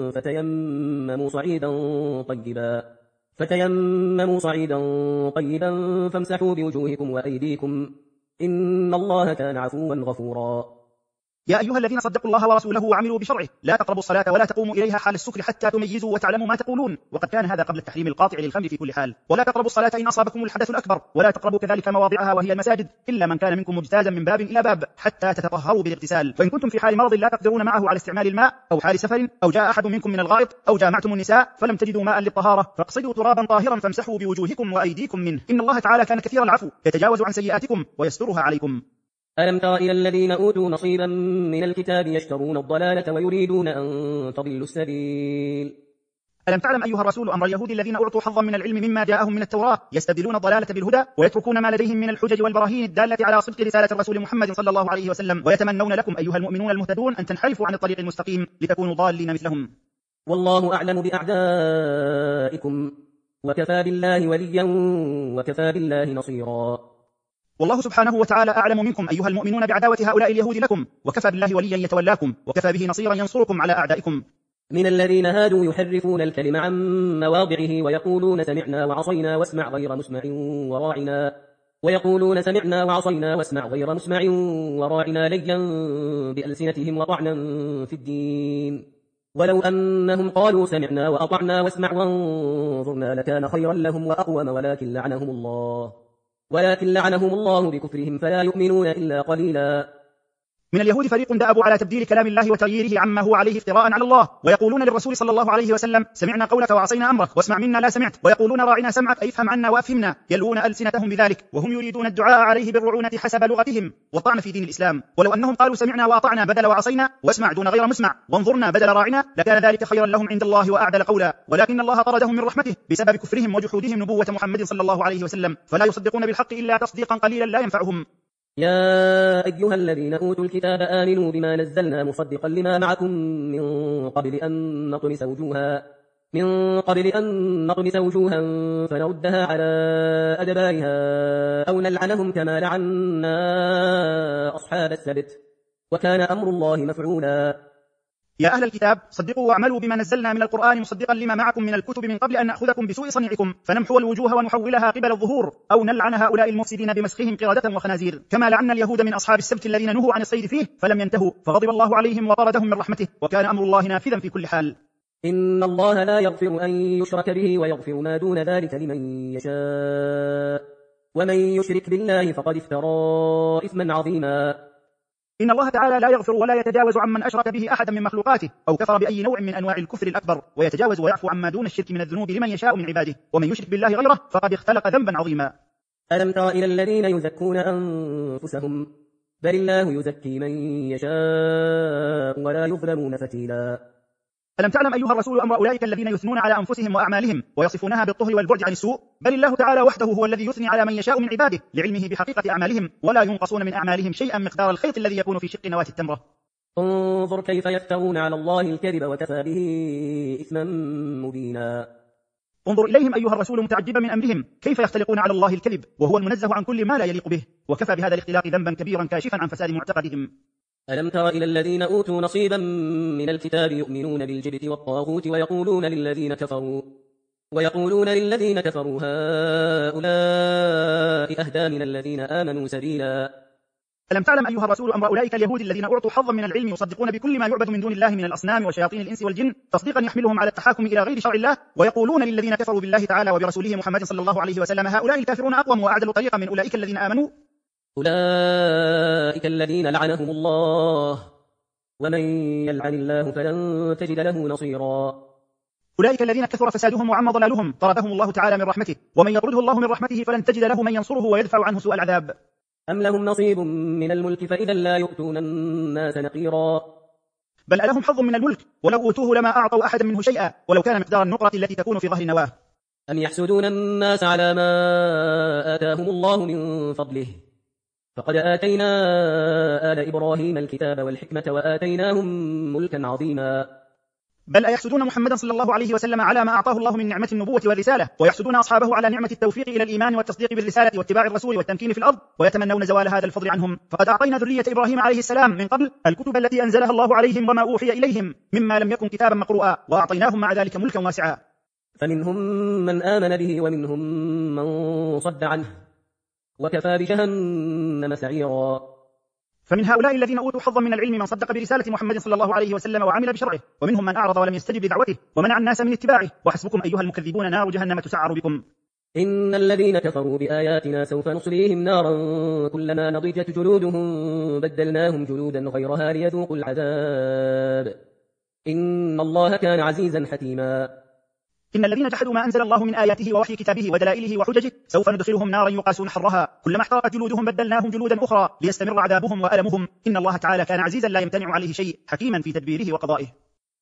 فتيمموا صعيدا طيبا فامسحوا بوجوهكم وأيديكم إن الله كان عفوا غفورا. يا أيها الذين صدقوا الله ورسوله وعملوا بشرعه لا تقربوا الصلاة ولا تقوموا إليها حال السكر حتى تميزوا وتعلموا ما تقولون، وقد كان هذا قبل التحريم القاطع للخمر في كل حال. ولا تقربوا الصلاة إن أصابكم الحدث الأكبر، ولا تقربوا كذلك مواضعها وهي المساجد إلا من كان منكم مجتازا من باب إلى باب حتى تتطهروا بالاغتسال، فإن كنتم في حال مرض لا تقدرون معه على استعمال الماء أو حال سفر أو جاء أحد منكم من الغائط أو جامعتم النساء فلم تجدوا ماء للطهارة فاقصدوا ترابا طاهرا فامسحوا بوجوهكم وأيديكم منه، إن الله تعالى كان كثير العفو يتجاوز عن سيئاتكم ويسترها عليكم. ألم تر إلى الذين أوتوا نصيبا من الكتاب يشترون الضلالة ويريدون أن تضلوا السبيل ألم تعلم أيها الرسول أمر اليهود الذين أعطوا حظا من العلم مما جاءهم من التوراة يستبدلون الضلالة بالهدى ويتركون ما لديهم من الحجج والبراهين الدالة على صدق رسالة الرسول محمد صلى الله عليه وسلم، ويتمنون لكم أيها المؤمنون المهتدون أن تنحرفوا عن الطريق المستقيم لتكونوا ضالين مثلهم. والله أعلم بأعدائكم وكفى بالله وليا وكفى بالله نصيرا. والله سبحانه وتعالى أعلم منكم أيها المؤمنون بعداوة هؤلاء اليهود لكم، وكفى بالله وليا يتولاكم، وكفى به نصيرا ينصركم على أعدائكم. من الذين هادوا يحرفون الكلم عن مواضعه ويقولون سمعنا وعصينا واسمع غير مسمع وراعنا ليا بألسنتهم وطعنا في الدين، ولو أنهم قالوا سمعنا وأطعنا واسمع وانظرنا لكان خيرا لهم وأقوم ولكن لعنهم الله بكفرهم فلا يؤمنون إلا قليلا. من اليهود فريق دأبوا على تبديل كلام الله وتغييره عما هو عليه افتراء على الله، ويقولون للرسول صلى الله عليه وسلم سمعنا قولك وعصينا أمرك واسمع منا لا سمعت، ويقولون راعنا سمعك أي افهم عنا وافهمنا، يلوون ألسنتهم بذلك وهم يريدون الدعاء عليه بالرعونة حسب لغتهم والطعن في دين الإسلام. ولو أنهم قالوا سمعنا وأطعنا بدل وعصينا واسمع دون غير مسمع وانظرنا بدل راعنا لكان ذلك خيرا لهم عند الله وأعدل قولا، ولكن الله طردهم من رحمته بسبب كفرهم وجحودهم نبوة محمد صلى الله عليه وسلم، فلا يصدقون بالحق إلا تصديقا قليلا لا ينفعهم. يا أيها الذين أوتوا الكتاب آمنوا بما نزلنا مصدقا لما معكم من قبل أن نطمس وجوها فنردها على أدبارها أو نلعنهم كما لعنا أصحاب السبت وكان أمر الله مفعولا. يا أهل الكتاب صدقوا واعملوا بما نزلنا من القرآن مصدقا لما معكم من الكتب من قبل أن نأخذكم بسوء صنيعكم فنمحو الوجوه ونحولها قبل الظهور أو نلعن هؤلاء المفسدين بمسخهم قردة وخنازير، كما لعنا اليهود من أصحاب السبت الذين نهوا عن الصيد فيه فلم ينتهوا فغضب الله عليهم وطردهم من رحمته وكان أمر الله نافذا في كل حال. إن الله لا يغفر أن يشرك به ويغفر ما دون ذلك لمن يشاء ومن يشرك بالله فقد افترى إثما عظيما. إن الله تعالى لا يغفر ولا يتجاوز عمن أشرك به أحدا من مخلوقاته أو كفر بأي نوع من أنواع الكفر الأكبر، ويتجاوز ويعفو عما دون الشرك من الذنوب لمن يشاء من عباده، ومن يشرك بالله غيره فقد اختلق ذنبا عظيما. ألم تر إلى الذين يزكون أنفسهم بل الله يزكي من يشاء ولا يظلمون فتيلا. ألم تعلم أيها الرسول أمر أولئك الذين يثنون على أنفسهم وأعمالهم ويصفونها بالطهر والبعد عن السوء، بل الله تعالى وحده هو الذي يثني على من يشاء من عباده لعلمه بحقيقة أعمالهم ولا ينقصون من أعمالهم شيئا مقدار الخيط الذي يكون في شق نواة التمرة. انظر كيف يفترون على الله الكذب وكفى به إثما مبينا. انظر إليهم أيها الرسول متعجبا من أمرهم كيف يختلقون على الله الكذب وهو المنزه عن كل ما لا يليق به، وكفى بهذا الاختلاق ذنبا كبيرا كاشفا عن فساد معتقدهم. ألم تر إلى الذين أوتوا نصيبا من الكتاب يؤمنون بالجبت والطاغوت ويقولون للذين كفروا هؤلاء أهدى من الذين آمنوا سبيلا. ألم تعلم أيها الرسول أمر أولئك اليهود الذين أعطوا حظا من العلم يصدقون بكل ما يعبد من دون الله من الأصنام وشياطين الإنس والجن تصديقا يحملهم على التحاكم إلى غير شرع الله، ويقولون للذين كفروا بالله تعالى وبرسوله محمد صلى الله عليه وسلم هؤلاء الكافرون أقوم وأعدل طريقا من أولئك الذين آمنوا. أولئك الذين لعنهم الله ومن يلعن الله فلن تجد له نصيرا. أولئك الذين كثر فسادهم وعم ضلالهم طردهم الله تعالى من رحمته، ومن يطرده الله من رحمته فلن تجد له من ينصره ويدفع عنه سوء العذاب. أم لهم نصيب من الملك فإذا لا يؤتون الناس نقيرا. بل ألهم حظ من الملك ولو أوتوه لما أعطوا أحدا منه شيئا ولو كان مقدار النقرة التي تكون في ظهر النواه. أم يحسدون الناس على ما آتاهم الله من فضله فقد آتينا آل إبراهيم الكتاب والحكمة وآتيناهم ملكا عظيما. بل أيحسدون محمدا صلى الله عليه وسلم على ما أعطاه الله من نعمة النبوة والرسالة، ويحسدون أصحابه على نعمة التوفيق إلى الإيمان والتصديق بالرسالة واتباع الرسول والتمكين في الأرض، ويتمنون زوال هذا الفضل عنهم. فقد أعطينا ذرية إبراهيم عليه السلام من قبل الكتب التي أنزلها الله عليهم وما أوحي إليهم مما لم يكن كتابا مقروءا، وأعطيناهم مع ذلك ملكا واسعا. فمنهم من آمن به ومنهم من صد عنه وكفى بجهنم سعيرا. فمن هؤلاء الذين أوتوا حظا من العلم من صدق برسالة محمد صلى الله عليه وسلم وعمل بشرعه، ومنهم من أعرض ولم يستجب لدعوته ومنع الناس من اتباعه، وحسبكم أيها المكذبون نار جهنم تسعر بكم. إن الذين كفروا بآياتنا سوف نصليهم نارا كلما نضجت جلودهم بدلناهم جلودا غيرها ليذوقوا العذاب إن الله كان عزيزا حكيما. إن الذين جحدوا ما أنزل الله من آياته ووحي كتابه ودلائله وحججه سوف ندخلهم نارا يقاسون حرها كلما احترقت جلودهم بدلناهم جلودا أخرى ليستمر عذابهم وألمهم إن الله تعالى كان عزيزا لا يمتنع عليه شيء حكيما في تدبيره وقضائه.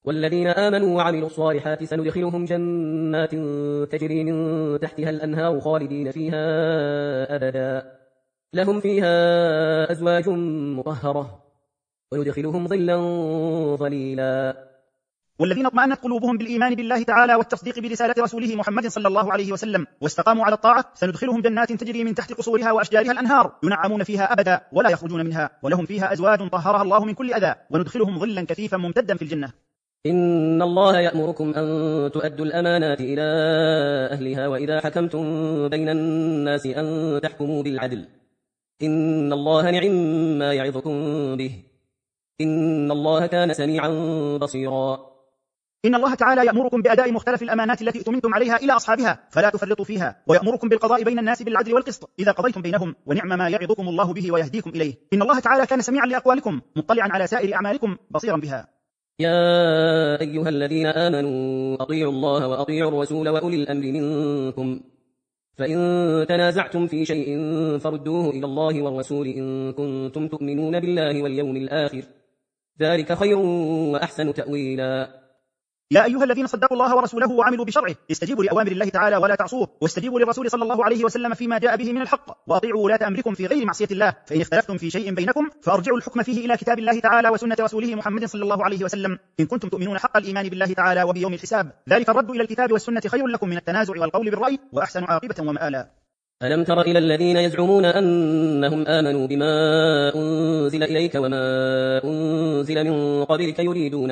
والذين آمنوا وعملوا الصالحات سندخلهم جنات تجري من تحتها الأنهار خالدين فيها أبدا لهم فيها أزواج مطهرة ويدخلهم ظلا ظليلا. والذين اطمأنت قلوبهم بالإيمان بالله تعالى والتصديق برسالة رسوله محمد صلى الله عليه وسلم واستقاموا على الطاعة سندخلهم جنات تجري من تحت قصورها وأشجارها الأنهار ينعمون فيها أبدا ولا يخرجون منها ولهم فيها أزواج طهرها الله من كل أذى وندخلهم ظلا كثيفا ممتدا في الجنة. إن الله يأمركم أن تؤدوا الأمانات إلى أهلها وإذا حكمتم بين الناس أن تحكموا بالعدل إن الله نعم ما يعظكم به إن الله كان سميعا بصيرا. إن الله تعالى يأمركم بأداء مختلف الأمانات التي اؤتمنتم عليها إلى أصحابها فلا تفرطوا فيها ويأمركم بالقضاء بين الناس بالعدل والقسط إذا قضيتم بينهم ونعم ما يعظكم الله به ويهديكم إليه إن الله تعالى كان سميعا لأقوالكم مطلعا على سائر أعمالكم بصيرا بها. يا أيها الذين آمنوا أطيعوا الله وأطيعوا الرسول وأولي الأمر منكم فإن تنازعتم في شيء فردوه إلى الله والرسول إن كنتم تؤمنون بالله واليوم الآخر ذلك خير وأحسن تأويلا. يا أيها الذين صدقوا الله ورسوله وعملوا بشرعه استجيبوا لأوامر الله تعالى ولا تعصوه واستجيبوا للرسول صلى الله عليه وسلم فيما جاء به من الحق وأطيعوا ولاة أمركم في غير معصية الله فإن اختلفتم في شيء بينكم فأرجعوا الحكم فيه إلى كتاب الله تعالى وسنة رسوله محمد صلى الله عليه وسلم إن كنتم تؤمنون حق الإيمان بالله تعالى وبيوم الحساب ذلك الرد إلى الكتاب والسنة خير لكم من التنازع والقول بالرأي وأحسن عاقبة ومآلا. ألم تر إلى الذين يزعمون أنهم آمنوا بما أنزل إليك وما أنزل من قبلك يريدون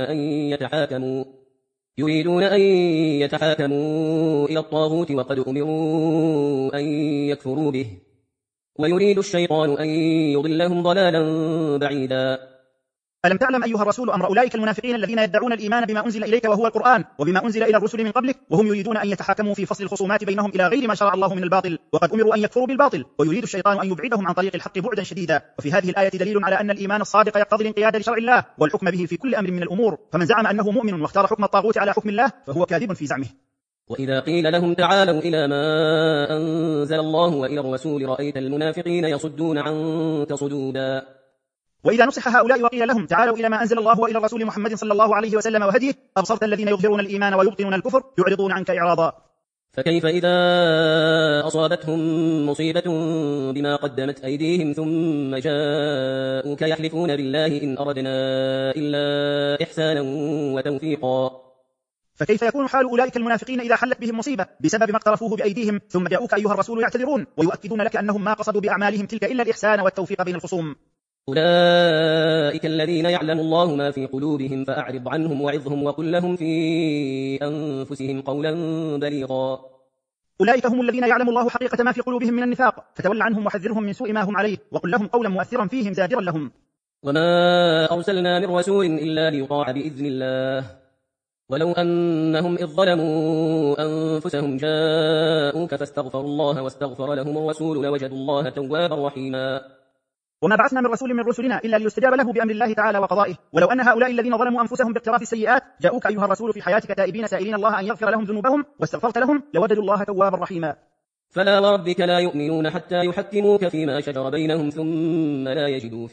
أن يتحاكموا إلى الطاغوت وقد أمروا أن يكفروا به ويريد الشيطان أن يضلهم ضلالا بعيدا. ألم تعلم أيها الرسول أمر أولئك المنافقين الذين يدعون الإيمان بما أنزل إليك وهو القرآن وبما أنزل إلى الرسل من قبلك وهم يريدون أن يتحاكموا في فصل الخصومات بينهم إلى غير ما شرع الله من الباطل وقد أمروا أن يكفروا بالباطل ويريد الشيطان أن يبعدهم عن طريق الحق بعدا شديدا. وفي هذه الآية دليل على أن الإيمان الصادق يقتضي الانقياد لشرع الله والحكم به في كل أمر من الأمور فمن زعم أنه مؤمن واختار حكم الطاغوت على حكم الله فهو كاذب في زعمه. وإذا قيل لهم تعالوا إلى ما أنزل الله وإلى الرسول رأيت المنافقين يصدون عنك صدودا. وإذا نصح هؤلاء وقيل لهم تعالوا إلى ما أنزل الله وإلى الرسول محمد صلى الله عليه وسلم وهديه أبصرت الذين يظهرون الإيمان ويبطنون الكفر يعرضون عنك إعراضا. فكيف إذا أصابتهم مصيبة بما قدمت أيديهم ثم جاءوك يحلفون بالله إن أردنا إلا إحسانا وتوفيقا. فكيف يكون حال أولئك المنافقين إذا حلت بهم مصيبة بسبب ما اقترفوه بأيديهم ثم جاءوك أيها الرسول يعتذرون ويؤكدون لك أنهم ما قصدوا بأعمالهم تلك إلا الإحسان والتوفيق بين الخصوم. أولئك الذين يعلم الله ما في قلوبهم فأعرض عنهم وعظهم وقل لهم في أنفسهم قولا بليغا. أولئك هم الذين يعلم الله حقيقة ما في قلوبهم من النفاق فتول عنهم وحذرهم من سوء ما هم عليه وقل لهم قولا مؤثرا فيهم زاجرا لهم. وما أرسلنا من رسول إلا ليطاع بإذن الله ولو أنهم إذ ظلموا أنفسهم جاءوك فاستغفروا الله واستغفر لهم الرسول لوجدوا الله توابا رحيما. وما بعثنا من رسول من رسلنا إلا ليستجاب له بأمر الله تعالى وقضائه ولو أن هؤلاء الذين ظلموا أنفسهم باقتراف السيئات جاءوك أيها الرسول في حياتك تائبين سائلين الله أن يغفر لهم ذنوبهم واستغفرت لهم لوجدوا الله توابا رحيما. فلا وربك لا يؤمنون حتى يحكموك فيما شجر بينهم ثم لا يجدوا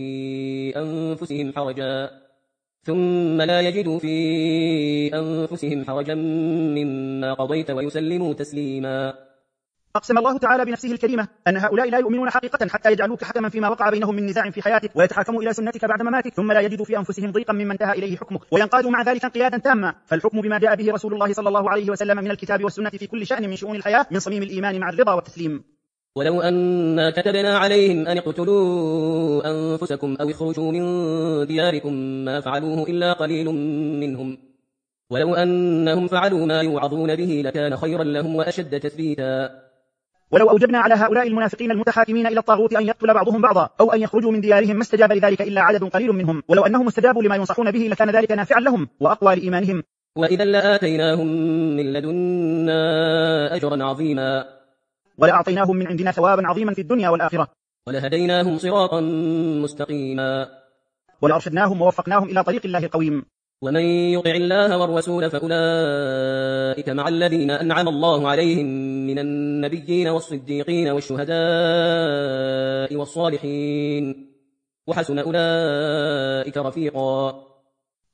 في أنفسهم حرجا مما قضيت ويسلموا تسليما. أقسم الله تعالى بنفسه الكريمة أن هؤلاء لا يؤمنون حقيقة حتى يجعلوك حكما فيما وقع بينهم من نزاع في حياتك ويتحاكموا إلى سنتك بعد مماتك ثم لا يجدوا في أنفسهم ضيقا مما انتهى إليه حكمك وينقادوا مع ذلك انقيادا تاما. فالحكم بما جاء به رسول الله صلى الله عليه وسلم من الكتاب والسنة في كل شأن من شؤون الحياة من صميم الإيمان مع الرضا والتسليم. ولو أنا كتبنا عليهم أن اقتلوا أنفسكم أو اخرجوا من دياركم ما فعلوه إلا قليل منهم ولو أنهم فعلوا ما يوعظون به لكان خيرا لهم وأشد تثبيتا. ولو أوجبنا على هؤلاء المنافقين المتحاكمين إلى الطاغوت أن يقتل بعضهم بعضا أو أن يخرجوا من ديارهم ما استجاب لذلك إلا عدد قليل منهم ولو أنهم استجابوا لما ينصحون به لكان ذلك نافعا لهم وأقوى لإيمانهم وإذا لآتيناهم من لدنا أجرا عظيما ولأعطيناهم من عندنا ثوابا عظيما في الدنيا والآخرة ولهديناهم صراطا مستقيما ولأرشدناهم ووفقناهم إلى طريق الله القويم. ومن يطع الله والرسول فأولئك مع الذين أنعم الله عليهم من النبيين والصديقين والشهداء والصالحين وحسن أولئك رفيقا.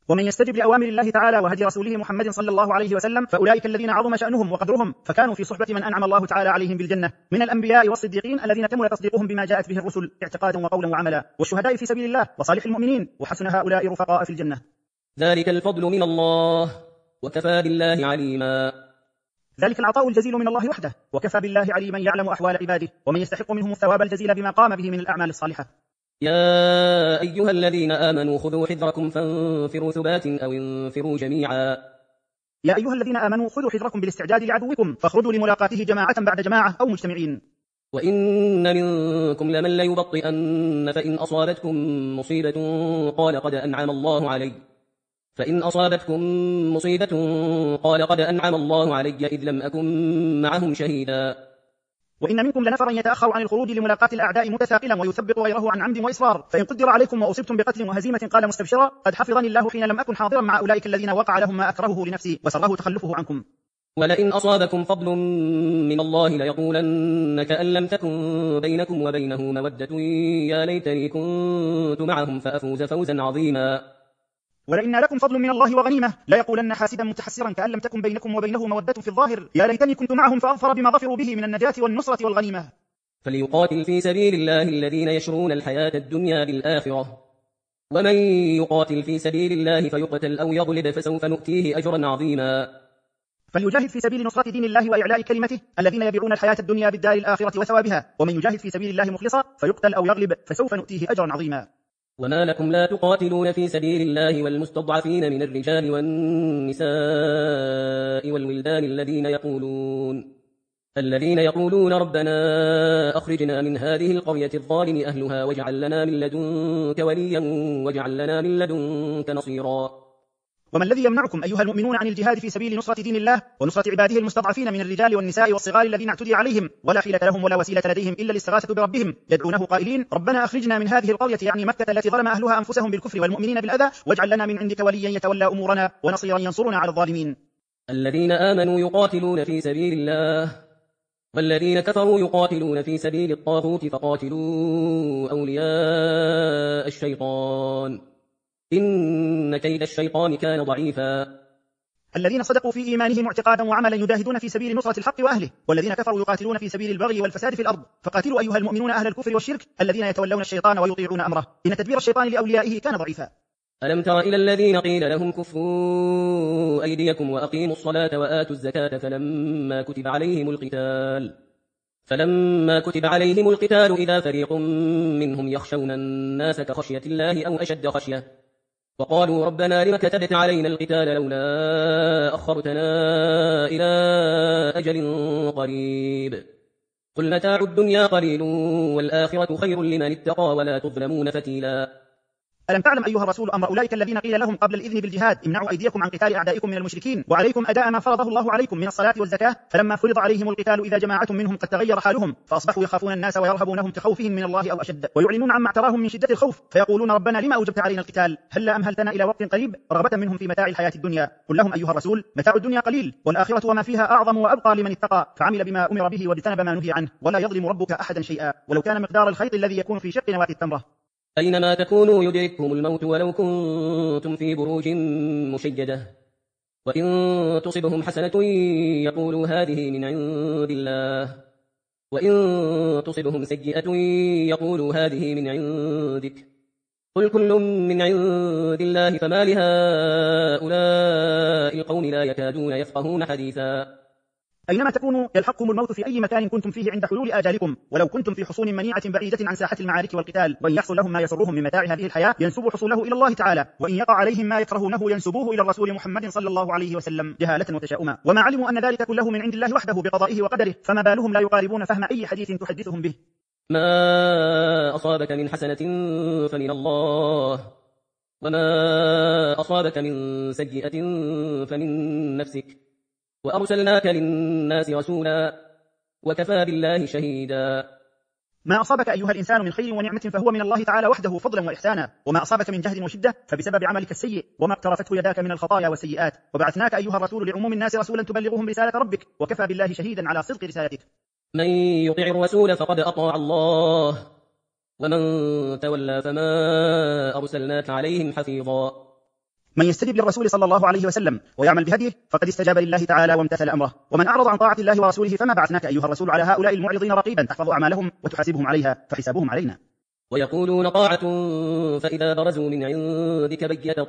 ومن يستجب لأوامر الله تعالى وهدي رسوله محمد صلى الله عليه وسلم فأولئك الذين عظم شأنهم وقدرهم، فكانوا في صحبة من أنعم الله تعالى عليهم بالجنة من الأنبياء والصديقين الذين كمل تصديقهم بما جاءت به الرسل اعتقادا وقولا وعملا، والشهداء في سبيل الله وصالح المؤمنين، وحسن هؤلاء رفقاء في الجنة. ذلك الفضل من الله وكفى بالله عليما. ذلك العطاء الجزيل من الله وحده، وكفى بالله عليما يعلم أحوال عباده، ومن يستحق منهم الثواب الجزيل بما قام به من الأعمال الصالحة. يا أيها الذين آمنوا خذوا حذركم فانفروا ثبات أو انفروا جميعا. يا أيها الذين آمنوا خذوا حذركم بالاستعداد لعدوكم فاخرجوا لملاقاته جماعة بعد جماعة أو مجتمعين. وإن منكم لمن ليبطئن فإن أصابتكم مصيبة قال قد أنعم الله علي إذ لم أكن معهم شهيدا. وإن منكم لنفرا يتأخر عن الخروج لملاقاة الأعداء متثاقلا ويثبط غيره عن عمد وإصرار، فإن قدر عليكم وأصبتم بقتل وهزيمة قال مستبشرا قد حفظني الله حين لم أكن حاضرا مع أولئك الذين وقع لهم ما أكرهه لنفسي وسره تخلفه عنكم. ولئن أصابكم فضل من الله ليقولن كأن لم تكن بينكم وبينه مودة يا ليتني كنت معهم فأفوز فوزا عظيما. ولئن لكم فضل من الله وغنيمة لا يقولن حاسدا متحسرا كأن لم تكن بينكم وبينه مودة في الظاهر يا ليتني كنت معهم فأظفر بما ظفروا به من النجاة والنصرة والغنيمة. فليقاتل في سبيل الله الذين يشرون الحياة الدنيا بالآخرة، ومن يقاتل في سبيل الله فيقتل أو يغلب فسوف نؤتيه أجرا عظيما. فليجاهد في سبيل نصرة دين الله وإعلاء كلمته الذين يبيعون الحياة الدنيا بالدار الآخرة وثوابها، ومن يجاهد في سبيل الله مخلصا فيقتل أو يغلب فسوف نؤتيه أجرا عظيما. وما لكم لا تقاتلون في سبيل الله والمستضعفين من الرجال والنساء والولدان الذين يقولون ربنا أخرجنا من هذه القرية الظالم أهلها واجعل لنا من لدنك وليا واجعل لنا من لدنك نصيرا. وما الذي يمنعكم أيها المؤمنون عن الجهاد في سبيل نصرة دين الله ونصرة عباده المستضعفين من الرجال والنساء والصغار الذين اعتدي عليهم ولا حيلة لهم ولا وسيلة لديهم إلا الاستغاثة بربهم يدعونه قائلين ربنا أخرجنا من هذه القرية يعني مكة التي ظلم أهلها أنفسهم بالكفر والمؤمنين بالأذى واجعل لنا من عندك وليا يتولى أمورنا ونصيرا ينصرنا على الظالمين. الذين آمنوا يقاتلون في سبيل الله والذين كفروا يقاتلون في سبيل الطاغوت فقاتلوا أولياء الشيطان إن كيد الشيطان كان ضعيفا. الذين صدقوا في إيمانهم اعتقادا وعملا يجاهدون في سبيل نصرة الحق وأهله، والذين كفروا يقاتلون في سبيل البغي والفساد في الأرض فقاتلوا أيها المؤمنون أهل الكفر والشرك الذين يتولون الشيطان ويطيعون أمره إن تدبير الشيطان لأوليائه كان ضعيفا. ألم تر إلى الذين قيل لهم كفوا أيديكم وأقيموا الصلاة وآتوا الزكاة فلما كتب عليهم القتال إذا فريق منهم يخشون الناس كخشية الله أو أشد خشية وقالوا ربنا لم كتبت علينا القتال لولا أخرتنا إلى أجل قريب قل متاع الدنيا قليل والآخرة خير لمن اتقى ولا تظلمون فتيلا. ألم تعلم أيها الرسول أمر أولئك الذين قيل لهم قبل الإذن بالجهاد امنعوا أيديكم عن قتال أعدائكم من المشركين وعليكم أداء ما فرضه الله عليكم من الصلاة والزكاة فلما فرض عليهم القتال إذا جماعة منهم قد تغير حالهم فأصبحوا يخافون الناس ويرهبونهم كخوفهم من الله أو أشد ويعلنون عما اعتراهم من شدة الخوف فيقولون ربنا لما أوجبت علينا القتال هلا أمهلتنا إلى وقت قريب رغبة منهم في متاع الحياة الدنيا. قل لهم أيها الرسول متاع الدنيا قليل والآخرة وما فيها أعظم وأبقى لمن اتقى فعمل بما أمر به واجتنب ما نهي عنه ولا يظلم ربك أحدا شيئا ولو كان مقدار الخيط الذي يكون في شق نواة التمرة. أينما تكونوا يدرككم الموت ولو كنتم في بروج مشيدة وإن تصبهم حسنة يقولوا هذه من عند الله وإن تصبهم سيئة يقولوا هذه من عندك قل كل من عند الله فما لهؤلاء القوم لا يكادون يفقهون حديثا. أينما تكونوا يلحقكم الموت في أي مكان كنتم فيه عند حلول آجالكم ولو كنتم في حصون منيعة بعيدة عن ساحة المعارك والقتال وإن يحصل لهم ما يسرهم من متاع هذه الحياة ينسبوا حصوله إلى الله تعالى وإن يقع عليهم ما يكرهونه ينسبوه إلى الرسول محمد صلى الله عليه وسلم جهالة وتشاؤما وما علموا أن ذلك كله من عند الله وحده بقضائه وقدره فما بالهم لا يقاربون فهم أي حديث تحدثهم به. ما أصابك من حسنة فمن الله وما أصابك من سيئة فمن نفسك وأرسلناك للناس رسولا وكفى بالله شهيدا. ما أصابك أيها الإنسان من خير ونعمة فهو من الله تعالى وحده فضلا وإحسانا وما أصابك من جهد وشدة فبسبب عملك السيء وما اقترفته يداك من الخطايا والسيئات وبعثناك أيها الرسول لعموم الناس رسولا تبلغهم رسالة ربك وكفى بالله شهيدا على صدق رسالتك. من يطع الرسول فقد أطاع الله ومن تولى فما أرسلناك عليهم حفيظا. من يستجب للرسول صلى الله عليه وسلم ويعمل بهديه فقد استجاب لله تعالى وامتثل أمره، ومن أعرض عن طاعة الله ورسوله فما بعثناك أيها الرسول على هؤلاء المعرضين رقيبا تحفظ أعمالهم وتحاسبهم عليها فحسابهم علينا. ويقولون طاعة فإذا برزوا من عندك بيت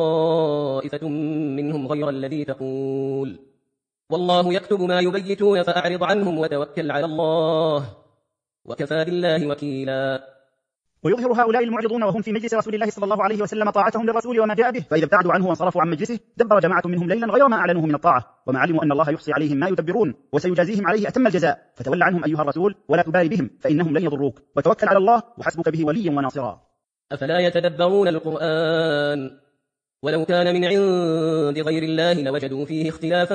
طائفة منهم غير الذي تقول والله يكتب ما يبيتون فأعرض عنهم وتوكل على الله وكفى بالله وكيلا. ويظهر هؤلاء المعرضون وهم في مجلس رسول الله صلى الله عليه وسلم طاعتهم للرسول وما جاء به، فإذا ابتعدوا عنه وانصرفوا عن مجلسه دبر جماعة منهم ليلا غير ما أعلنوه من الطاعة، وما علموا أن الله يحصي عليهم ما يدبرون وسيجازيهم عليه أتم الجزاء، فتول عنهم أيها الرسول ولا تبالي بهم فإنهم لن يضروك، وتوكل على الله وحسبك به وليا وناصرا. أفلا يتدبرون القرآن ولو كان من عند غير الله لوجدوا فيه اختلافا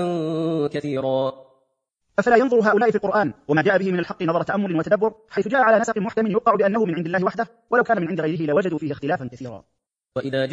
كثيرا. أفلا ينظر هؤلاء في القرآن وما جاء به من الحق نظر تأمل وتدبر، حيث جاء على نسق محكم يقطع بأنه من عند الله وحده، ولو كان من عند غيره لوجدوا فيه اختلافا كثيرا. وإذا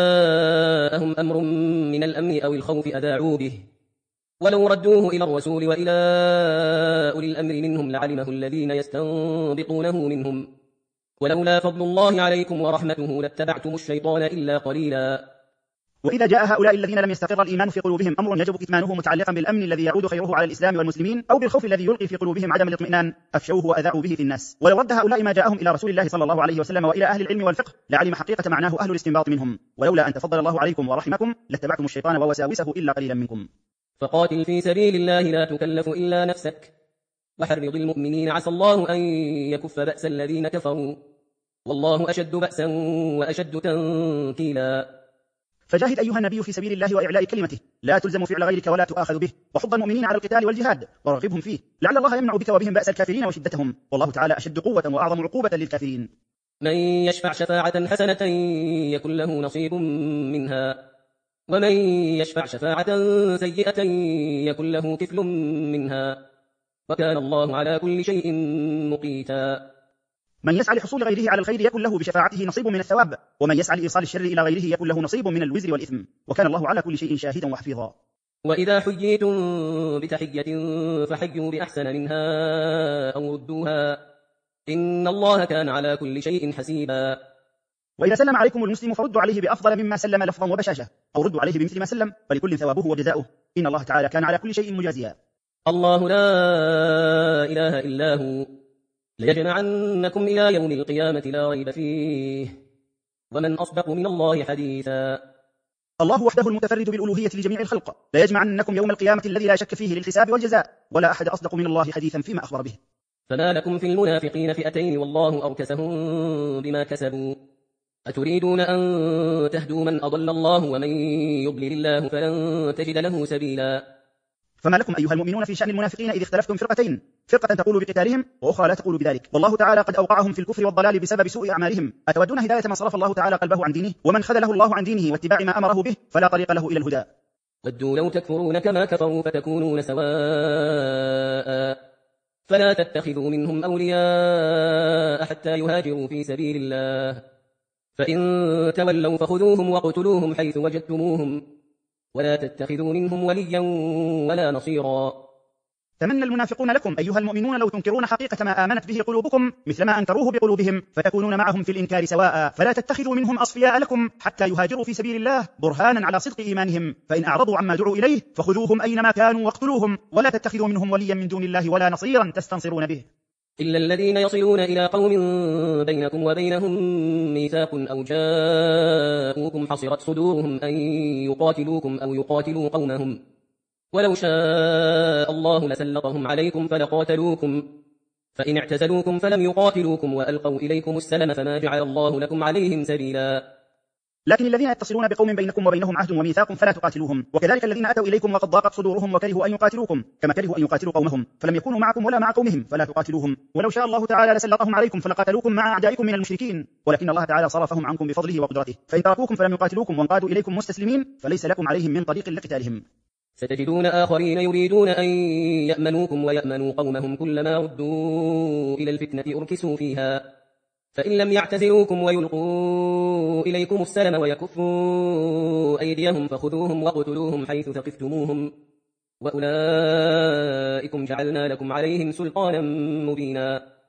جاءهم أمر من الأمن أو الخوف أذاعوا به ولو ردوه إلى الرسول وإلى أولي الأمر منهم لعلمه الذين يستنبطونه منهم ولولا فضل الله عليكم ورحمته لاتبعتم الشيطان إلا قليلا. وإذا جاء هؤلاء الذين لم يستقر الإيمان في قلوبهم أمر يجب كتمانه متعلقا بالأمن الذي يعود خيره على الإسلام والمسلمين أو بالخوف الذي يلقي في قلوبهم عدم الاطمئنان أفشوه وأذاعوا به في الناس، ولو رد هؤلاء ما جاءهم إلى رسول الله صلى الله عليه وسلم وإلى أهل العلم والفقه لعلم حقيقة معناه أهل الاستنباط منهم، ولولا أن تفضل الله عليكم ورحمكم لاتبعتم الشيطان ووساوسه إلا قليلا منكم. فقاتل في سبيل الله لا تكلف إلا نفسك وحرض المؤمنين عسى الله أن يكف بأس الذين كفروا والله أشد بأسا وأشد تنكيلا. فجاهد أيها النبي في سبيل الله وإعلاء كلمته، لا تلزم فعل غيرك ولا تؤاخذ به، وحض المؤمنين على القتال والجهاد ورغبهم فيه لعل الله يمنع بك وبهم بأس الكافرين وشدتهم، والله تعالى أشد قوة وأعظم عقوبة للكافرين. من يشفع شفاعة حسنة يكن له نصيب منها ومن يشفع شفاعة سيئة يكن له كفل منها وكان الله على كل شيء مقيتا. من يسعى لحصول غيره على الخير يكن له بشفاعته نصيب من الثواب، ومن يسعى لإيصال الشر إلى غيره يكن له نصيب من الوزر والإثم، وكان الله على كل شيء شاهدا وحفيظا. وإذا حييتم بتحية فحيوا بأحسن منها أو ردوها إن الله كان على كل شيء حسيبا. وإذا سلم عليكم المسلم فردوا عليه بأفضل مما سلم لفظا وبشاشة، أو ردوا عليه بمثل ما سلم، ولكل ثوابه وجزاؤه إن الله تعالى كان على كل شيء مجازيا. الله لا إله إلا هو ليجمعنكم إلى يوم القيامة لا ريب فيه ومن أصدق من الله حديثا. الله وحده المتفرد بالألوهية لجميع الخلق لا يجمعنكم يوم القيامة الذي لا شك فيه للحساب والجزاء، ولا أحد أصدق من الله حديثا فيما أخبر به. فما لكم في المنافقين فئتين والله أركسهم بما كسبوا أتريدون أن تهدوا من أضل الله ومن يضلل الله فلن تجد له سبيلا. فما لكم أيها المؤمنون في شأن المنافقين إذ اختلفتم فرقتين، فرقة تقول بقتالهم وأخرى لا تقول بذلك، والله تعالى قد أوقعهم في الكفر والضلال بسبب سوء أعمالهم. أتودون هداية من صرف الله تعالى قلبه عن دينه ومن خذله الله عن دينه واتباع ما أمره به فلا طريق له إلى الهدى. ودوا لو تكفرون كما كفروا فتكونون سواء فلا تتخذوا منهم أولياء حتى يهاجروا في سبيل الله فإن تولوا فخذوهم واقتلوهم حيث وجدتموهم ولا تتخذوا منهم وليا ولا نصيرا. تمنى المنافقون لكم أيها المؤمنون لو تنكرون حقيقة ما آمنت به قلوبكم مثل ما أنكروه بقلوبهم فتكونون معهم في الإنكار سواء، فلا تتخذوا منهم أصفياء لكم حتى يهاجروا في سبيل الله برهانا على صدق إيمانهم، فإن أعرضوا عما دعوا إليه فخذوهم أينما كانوا واقتلوهم ولا تتخذوا منهم وليا من دون الله ولا نصيرا تستنصرون به. إلا الذين يصلون إلى قوم بينكم وبينهم ميثاق أو جاءوكم حصرت صدورهم أن يقاتلوكم أو يقاتلوا قومهم ولو شاء الله لسلطهم عليكم فلقاتلوكم فإن اعتزلوكم فلم يقاتلوكم وألقوا إليكم السلم فما جعل الله لكم عليهم سبيلا. لكن الذين يتصلون بقوم بينكم وبينهم عهد وميثاق فلا تقاتلوهم، وكذلك الذين أتوا إليكم وقد ضاقت صدورهم وكرهوا أن يقاتلوكم كما كرهوا أن يقاتلوا قومهم فلم يكونوا معكم ولا مع قومهم فلا تقاتلوهم، ولو شاء الله تعالى لسلطهم عليكم فلقاتلوكم مع أعدائكم من المشركين، ولكن الله تعالى صرفهم عنكم بفضله وقدرته، فإن تركوكم فلم يقاتلوكم وانقادوا إليكم مستسلمين فليس لكم عليهم من طريق لقتالهم. ستجدون آخرين يريدون أن يأمنوكم ويأمنوا قومهم كلما ردوا إلى الفتنة أركسوا فيها فإن لم يعتزلوكم ويلقوا إليكم السلم ويكفوا أيديهم فخذوهم واقتلوهم حيث ثقفتموهم وأولئكم جعلنا لكم عليهم سلطانا مبينا.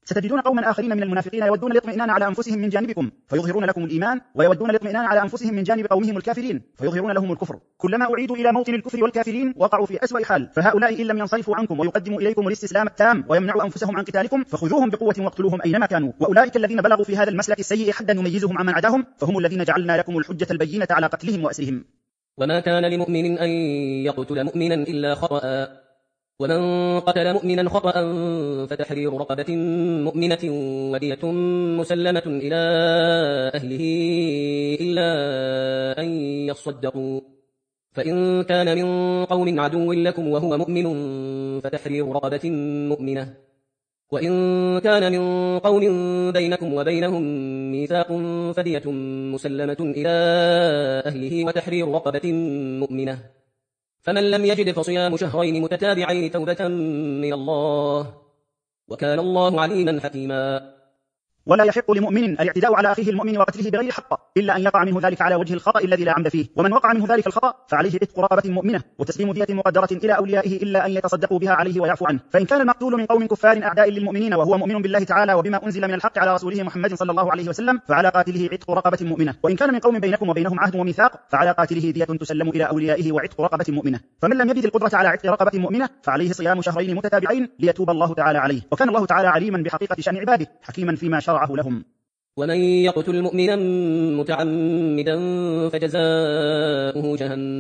ستجدون قوما آخرين من المنافقين يودون الاطمئنان على أنفسهم من جانبكم فيظهرون لكم الإيمان، ويودون الاطمئنان على أنفسهم من جانب قومهم الكافرين فيظهرون لهم الكفر. كلما أعيدوا إلى موطن الكفر والكافرين وقعوا في أسوأ حال. فهؤلاء إن لم ينصرفوا عنكم ويقدموا إليكم الاستسلام التام ويمنعوا أنفسهم عن قتالكم فخذوهم بقوة واقتلوهم أينما كانوا. وأولئك الذين بلغوا في هذا المسلك السيء حدا يميزهم عمن عداهم فهم الذين جعلنا لكم الحجة البينة على قتلهم وأسرهم. وما كان لمؤمن أن يقتل مؤمنا إلا خطأ، ومن قتل مؤمنا خطأ فتحرير رقبة مؤمنة ودية مسلمة إلى أهله إلا أن يصدقوا، فإن كان من قوم عدو لكم وهو مؤمن فتحرير رقبة مؤمنة، وإن كان من قوم بينكم وبينهم ميثاق فدية مسلمة إلى أهله وتحرير رقبة مؤمنة، فمن لم يجد فصيام شهرين متتابعين توبة من الله، وكان الله عليما حكيما. ولا يحق لمؤمن الاعتداء على أخيه المؤمن وقتله بغير حق إلا أن يقع منه ذلك على وجه الخطأ الذي لا عمد فيه، ومن وقع منه ذلك الخطأ فعليه عتق رقبة مؤمنة وتسليم دية مقدرة إلى أوليائه إلا أن يتصدقوا بها عليه ويعفو عنه. فإن كان المقتول من قوم كفار أعداء للمؤمنين وهو مؤمن بالله تعالى وبما أنزل من الحق على رسوله محمد صلى الله عليه وسلم فعلى قاتله عتق رقبة مؤمنة، وإن كان من قوم بينكم وبينهم عهد وميثاق فعلى قاتله دية تسلم إلى أوليائه وعتق رقبة مؤمنة. فمن لم يجد القدرة على عتق رقبة مؤمنة فعليه صيام شهرين متتابعين ليتوب الله تعالى عليه، وكان الله تعالى عليما بحقيقة شأن عباده حكيما فيما شرعه لهم. ومن يقتل مؤمنا متعمدا فجزاؤه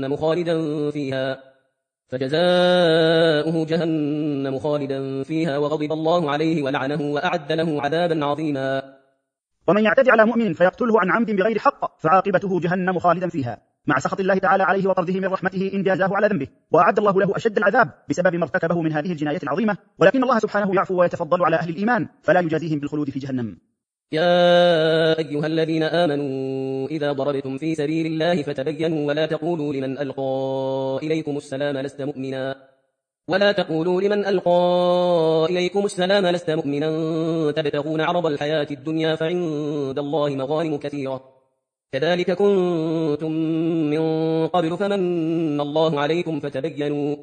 جهنم خالدا فيها وغضب الله عليه ولعنه وأعد له عذابا عظيما. ومن يعتدي على مؤمن فيقتله عن عمد بغير حق فعاقبته جهنم خالدا فيها مع سخط الله تعالى عليه وطرده من رحمته إن جازاه على ذنبه، وأعد الله له أشد العذاب بسبب ما ارتكبه من هذه الجناية العظيمة، ولكن الله سبحانه يعفو ويتفضل على أهل الإيمان فلا يجازيهم بالخلود في جهنم. يا أيها الذين آمنوا إذا ضربتم في سبيل الله فتبينوا ولا تقولوا لمن ألقى إليكم السلام لست مؤمنا تبتغون عرض الحياة الدنيا فعند الله مغانم كثيرة كذلك كنتم من قبل فمن الله عليكم فتبينوا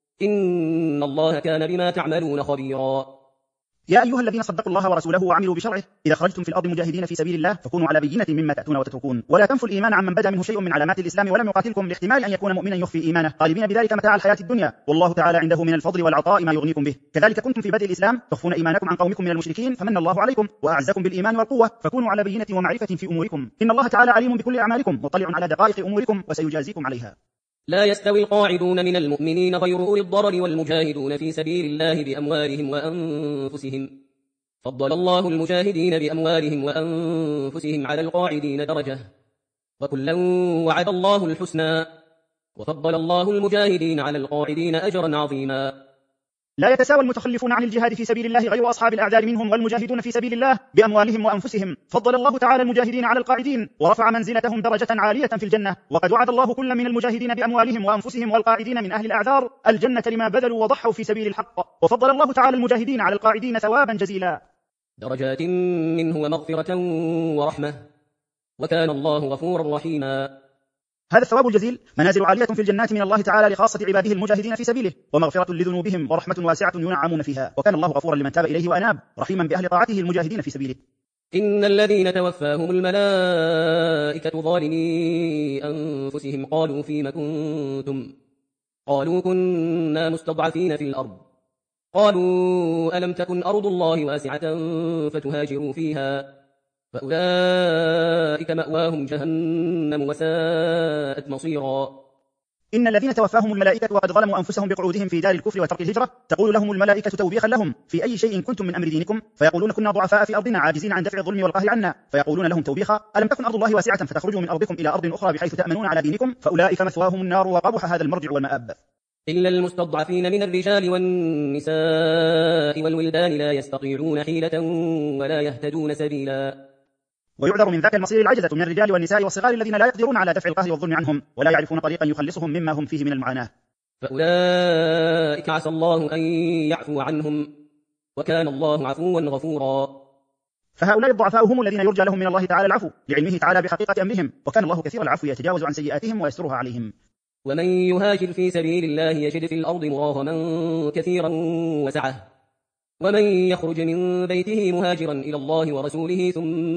إن الله كان بما تعملون خبيرا. يا أيها الذين صدقوا الله ورسوله وعملوا بشرعه إذا خرجتم في الأرض مجاهدين في سبيل الله فكونوا على بينة مما تأتون وتتركون، ولا تنفوا الإيمان عمن بدا منه شيء من علامات الإسلام ولم يقاتلكم لاحتمال أن يكون مؤمنا يخفي إيمانه طالبين بذلك متاع الحياة الدنيا، والله تعالى عنده من الفضل والعطاء ما يغنيكم به. كذلك كنتم في بدء الإسلام تخفون إيمانكم عن قومكم من المشركين فمن الله عليكم وأعزكم بالإيمان والقوة فكونوا على بينة ومعرفة في أموركم إن الله تعالى عليم بكل أعمالكم مطلع على دقائق أموركم وسيجازيكم عليها. لا يستوي القاعدون من المؤمنين غير أولي الضرر والمجاهدون في سبيل الله بأموالهم وأنفسهم، فضل الله المجاهدين بأموالهم وأنفسهم على القاعدين درجة، وكلا وعد الله الحسنى، وفضل الله المجاهدين على القاعدين أجرا عظيما. لا يتساوى المتخلفون عن الجهاد في سبيل الله غير أصحاب الأعذار منهم والمجاهدون في سبيل الله بأموالهم وأنفسهم، فضل الله تعالى المجاهدين على القاعدين ورفع منزلتهم درجة عالية في الجنة، وقد وعد الله كل من المجاهدين بأموالهم وأنفسهم والقاعدين من أهل الأعذار الجنة لما بذلوا وضحوا في سبيل الحق، وفضل الله تعالى المجاهدين على القاعدين ثوابا جزيلا درجات منه ومغفرة ورحمة، وكان الله غفورا رحيما. هذا الثواب الجزيل منازل عالية في الجنات من الله تعالى لخاصة عباده المجاهدين في سبيله، ومغفرة لذنوبهم ورحمة واسعة ينعمون فيها، وكان الله غفورا لمن تاب إليه وأناب رحيما بأهل طاعته المجاهدين في سبيله. إن الذين توفاهم الملائكة ظالمي أنفسهم قالوا فيم كنتم؟ قالوا كنا مستضعفين في الأرض، قالوا ألم تكن أرض الله واسعة فتهاجروا فيها فأولئك مأواهم جهنم وساءت مصيرا. إن الذين توفاهم الملائكة وقد ظلموا أنفسهم بقعودهم في دار الكفر وترك الهجرة تقول لهم الملائكة توبيخا لهم في أي شيء كنتم من أمر دينكم؟ فيقولون كنا ضعفاء في أرضنا عاجزين عن دفع الظلم والقهر عنا، فيقولون لهم توبيخا ألم تكن أرض الله واسعة فتخرجوا من أرضكم إلى أرض أخرى بحيث تأمنون على دينكم؟ فأولئك مثواهم النار وقبح هذا المرجع والمآب. إلا المستضعفين من الرجال والنساء والولدان لا يستطيعون حيلة ولا يهتدون سبيلا. ويعذر من ذاك المصير العجزة من الرجال والنساء والصغار الذين لا يقدرون على دفع القهر والظلم عنهم ولا يعرفون طريقا يخلصهم مما هم فيه من المعاناة، فأولئك عسى الله أن يعفو عنهم، وكان الله عفوا غفورا. فهؤلاء الضعفاء هم الذين يرجى لهم من الله تعالى العفو لعلمه تعالى بحقيقة أمرهم، وكان الله كثير العفو يتجاوز عن سيئاتهم ويسترها عليهم. ومن يهاجر في سبيل الله يجد في الأرض مراغما كثيرا وسعة، ومن يخرج من بيته مهاجرا إلى الله ورسوله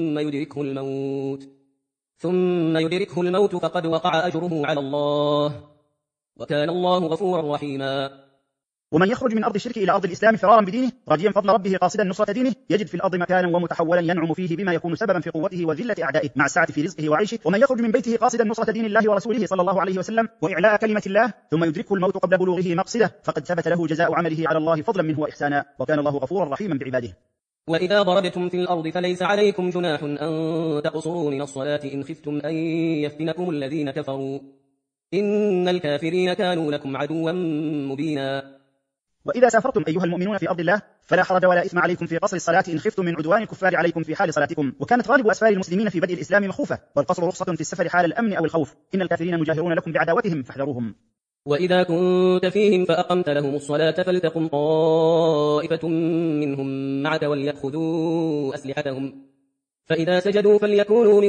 ثم يدركه الموت فقد وقع أجره على الله، وكان الله غفورا رحيما. ومن يخرج من أرض الشرك إلى أرض الإسلام فرارا بدينه راجيا فضل ربه قاصدا نصرة دينه يجد في الأرض مكانا ومتحولا ينعم فيه بما يكون سببا في قوته وذلة أعدائه مع السعة في رزقه وعيشه. ومن يخرج من بيته قاصدا نصرة دين الله ورسوله صلى الله عليه وسلم وإعلاء كلمة الله ثم يدركه الموت قبل بلوغه مقصده فقد ثبت له جزاء عمله على الله فضلا منه وإحسانا، وكان الله غفورا رحيما بعباده. وإذا ضربتم في الأرض فليس عليكم جناح أن تقصروا من الصلاة إن خفتم أن يفتنكم الذين كفروا إن الكافرين كانوا لكم عدوا مبينا. وإذا سافرتم أيها المؤمنون في أرض الله فلا حرج ولا إثم عليكم في قصر الصلاة إن خفتم من عدوان الكفار عليكم في حال صلاتكم. وكانت غالب أسفار المسلمين في بدء الإسلام مخوفة، والقصر رخصة في السفر حال الأمن أو الخوف، إن الكافرين مجاهرون لكم بعداوتهم فاحذروهم. وإذا كنت فيهم فأقمت لهم الصلاة فلتقم طائفة منهم معك وليأخذوا أسلحتهم، فإذا سجدوا فليكونوا من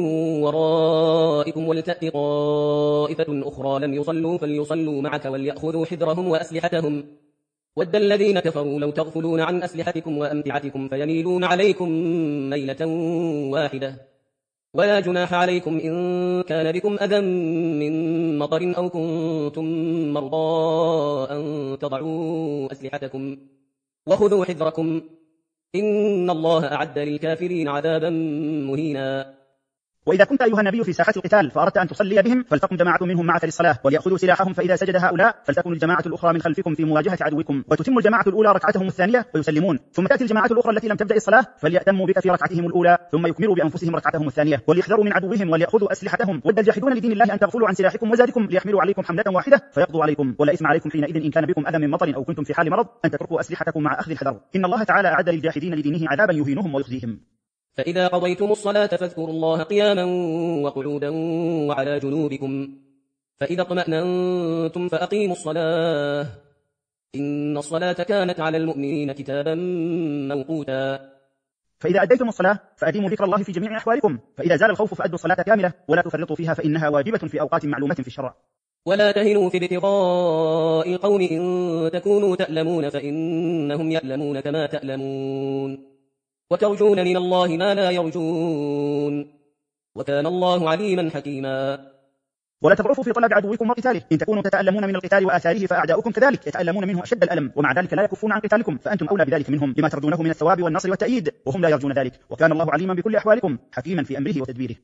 ورائكم ولتأت طائفة أخرى لم يصلوا فليصلوا معك وليأخذوا حذرهم وأسلحتهم، ود الذين كفروا لو تغفلون عن أسلحتكم وأمتعتكم فيميلون عليكم ميلة واحدة. ولا جناح عليكم إن كان بكم أذى من مطر أو كنتم مرضى أن تضعوا أسلحتكم وخذوا حذركم إن الله أعد للكافرين عذابا مهينا. وإذا كنت أيها النبي في ساحة القتال فأردت أن تصلي بهم فلتقم جماعة منهم معك للصلاة وليأخذوا سلاحهم، فإذا سجد هؤلاء فلتكن الجماعة الأخرى من خلفكم في مواجهة عدوكم وتتم الجماعة الأولى ركعتهم الثانية ويسلمون، ثم تأتي الجماعة الأخرى التي لم تبدأ الصلاة فليأتموا بك في ركعتهم الأولى ثم يكملوا بأنفسهم ركعتهم الثانية وليحذروا من عدوهم وليأخذوا أسلحتهم. ود الجاحدون لدين الله أن تغفلوا عن سلاحكم وزادكم ليحملوا عليكم حملة واحدة فيقضوا عليكم، ولا إثم عليكم حينئذ إن كان بكم أذى من مطر أو كنتم في حال مرض أن تتركوا أسلحتكم مع أخذ الحذر، إن الله تعالى أعد للجاحدين لدينه عذابا يهينهم ويخزيهم. فإذا قضيتم الصلاة فاذكروا الله قياما وقعودا وعلى جنوبكم، فإذا اطمأننتم فأقيموا الصلاة إن الصلاة كانت على المؤمنين كتابا موقوتا. فإذا أديتم الصلاة فأديموا ذكر الله في جميع أحوالكم، فإذا زال الخوف فأدوا الصلاة كاملة ولا تفرطوا فيها فإنها واجبة في أوقات معلومة في الشرع. ولا تهنوا في ابتغاء القوم إن تكونوا تألمون فإنهم يألمون كما تألمون وترجون من الله ما لا يرجون وكان الله عليما حكيما. ولا تضعفوا في طلب عدوكم وقتاله، إن تكونوا تتألمون من القتال وآثاره فأعداؤكم كذلك يتألمون منه أشد الألم، ومع ذلك لا يكفون عن قتالكم فأنتم أولى بذلك منهم لما ترجونه من الثواب والنصر والتأييد وهم لا يرجون ذلك، وكان الله عليما بكل أحوالكم حكيما في أمره وتدبيره.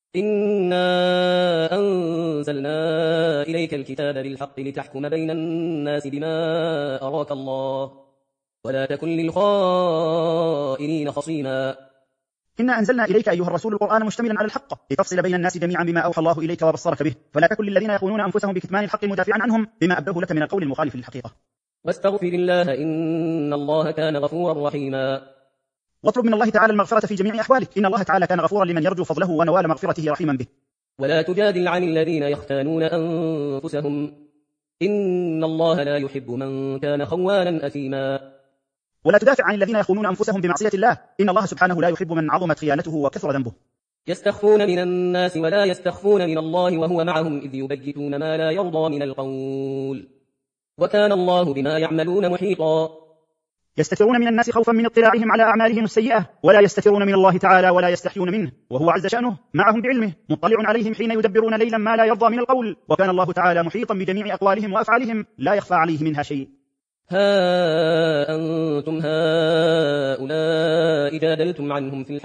إنا أنزلنا إليك الكتاب بالحق لتحكم بين الناس بما أراك الله ولا تكن للخائنين خصيما. إنا أنزلنا إليك أيها الرسول القرآن مشتملا على الحق لتفصل بين الناس جميعا بما أوحى الله إليك وبصرك به، فلا تكن للذين يخونون أنفسهم بكتمان الحق مدافعا عنهم بما أبدوه لك من القول المخالف للحقيقة. واستغفر الله إن الله كان غفورا رحيما. واطلب من الله تعالى المغفرة في جميع أحوالك، إن الله تعالى كان غفورا لمن يرجو فضله ونوال مغفرته رحيما به. ولا تجادل عن الذين يختانون أنفسهم إن الله لا يحب من كان خوانا أثيما. ولا تدافع عن الذين يخونون أنفسهم بمعصية الله، إن الله سبحانه لا يحب من عظمت خيانته وكثر ذنبه. يستخفون من الناس ولا يستخفون من الله وهو معهم إذ يبيتون ما لا يرضى من القول وكان الله بما يعملون محيطا. يستترون من الناس خوفا من اطلاعهم على أعمالهم السيئة ولا يستترون من الله تعالى ولا يستحيون منه، وهو عز شأنه معهم بعلمه مطلع عليهم حين يدبرون ليلا ما لا يرضى من القول، وكان الله تعالى محيطا بجميع أقوالهم وأفعالهم لا يخفى عليه منها شيء. ها أنتم هؤلاء جادلتم عنهم في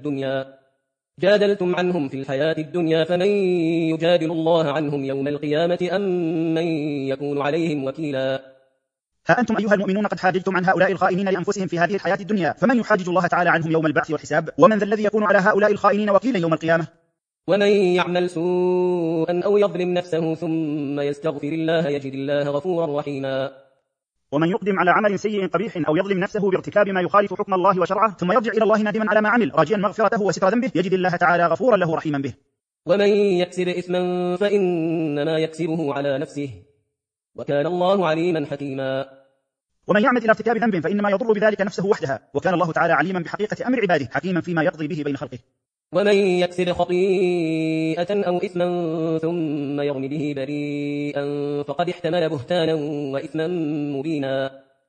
الحياة الدنيا فمن يجادل الله عنهم يوم القيامة أم من يكون عليهم وكيلا. ها أنتم أيها المؤمنون قد حاججتم عن هؤلاء الخائنين لأنفسهم في هذه الحياة الدنيا، فمن يحاجج الله تعالى عنهم يوم البعث والحساب؟ ومن ذا الذي يكون على هؤلاء الخائنين وكيلا يوم القيامة؟ ومن يعمل سوءا أو يظلم نفسه ثم يستغفر الله يجد الله غفورا رحيما. ومن يقدم على عمل سيء قبيح أو يظلم نفسه بارتكاب ما يخالف حكم الله وشرعه ثم يرجع إلى الله نادما على ما عمل راجيا مغفرته وستر ذنبه يجد الله تعالى غفورا له رحيما به. ومن يكسب إثما فإنما يكسبه على نفسه وكان الله عليما حكيما. ومن يعمد إلى ارتكاب ذنب فإنما يضر بذلك نفسه وحدها، وكان الله تعالى عليما بحقيقة أمر عباده حكيما فيما يقضي به بين خلقه. ومن يكسب خطيئة أو إثما ثم يرم به بريئا فقد احتمل بهتانا وإثما مبينا.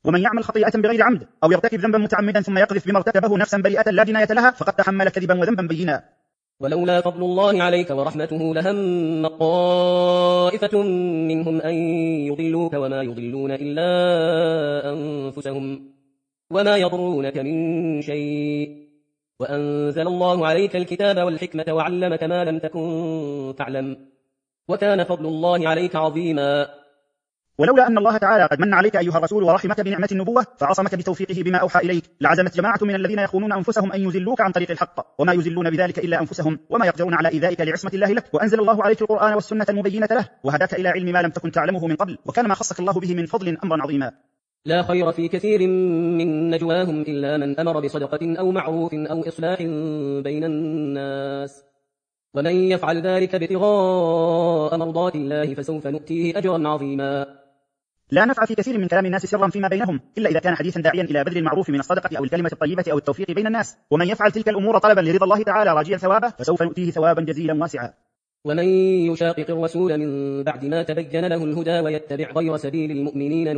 ومن يعمل خطيئة بغير عمد أو يرتكب ذنبا متعمدا ثم يقذف بما ارتكبه نفسا بريئة لا جناية لها فقد تحمل كذبا وذنبا بينا. ولولا فضل الله عليك ورحمته لهم طائفة منهم أن يضلوك وما يضلون إلا أنفسهم وما يضرونك من شيء وأنزل الله عليك الكتاب والحكمة وعلمك ما لم تكن تعلم وكان فضل الله عليك عظيما. ولولا أن الله تعالى قد من عليك أيها الرسول ورحمك بنعمة النبوة فعصمك بتوفيقه بما أوحى إليك لعزمت جماعة من الذين يخونون أنفسهم أن يذلوك عن طريق الحق وما يذلون بذلك إلا أنفسهم وما يقدرون على إيذائك لعصمة الله لك. وأنزل الله عليك القرآن والسنة المبينة له وهداك إلى علم ما لم تكن تعلمه من قبل وكان ما خصك الله به من فضل أمرا عظيما. لا خير في كثير من نجواهم إلا من أمر بصدقة أو معروف أو إصلاح بين الناس ومن يفعل ذلك ابتغاء مرضات الله فسوف نؤتيه أجرا عظيما. لا نفع في كثير من كلام الناس سرا فيما بينهم إلا إذا كان حديثا داعيا إلى بذل المعروف من الصدقة أو الكلمة الطيبة أو التوفيق بين الناس. ومن يفعل تلك الأمور طلبا لرضا الله تعالى راجيا ثوابه فسوف نؤتيه ثوابا جزيلا واسعا. ومن يشاقق الرسول من بعد ما تبين له الهدى ويتبع غير سبيل المؤمنين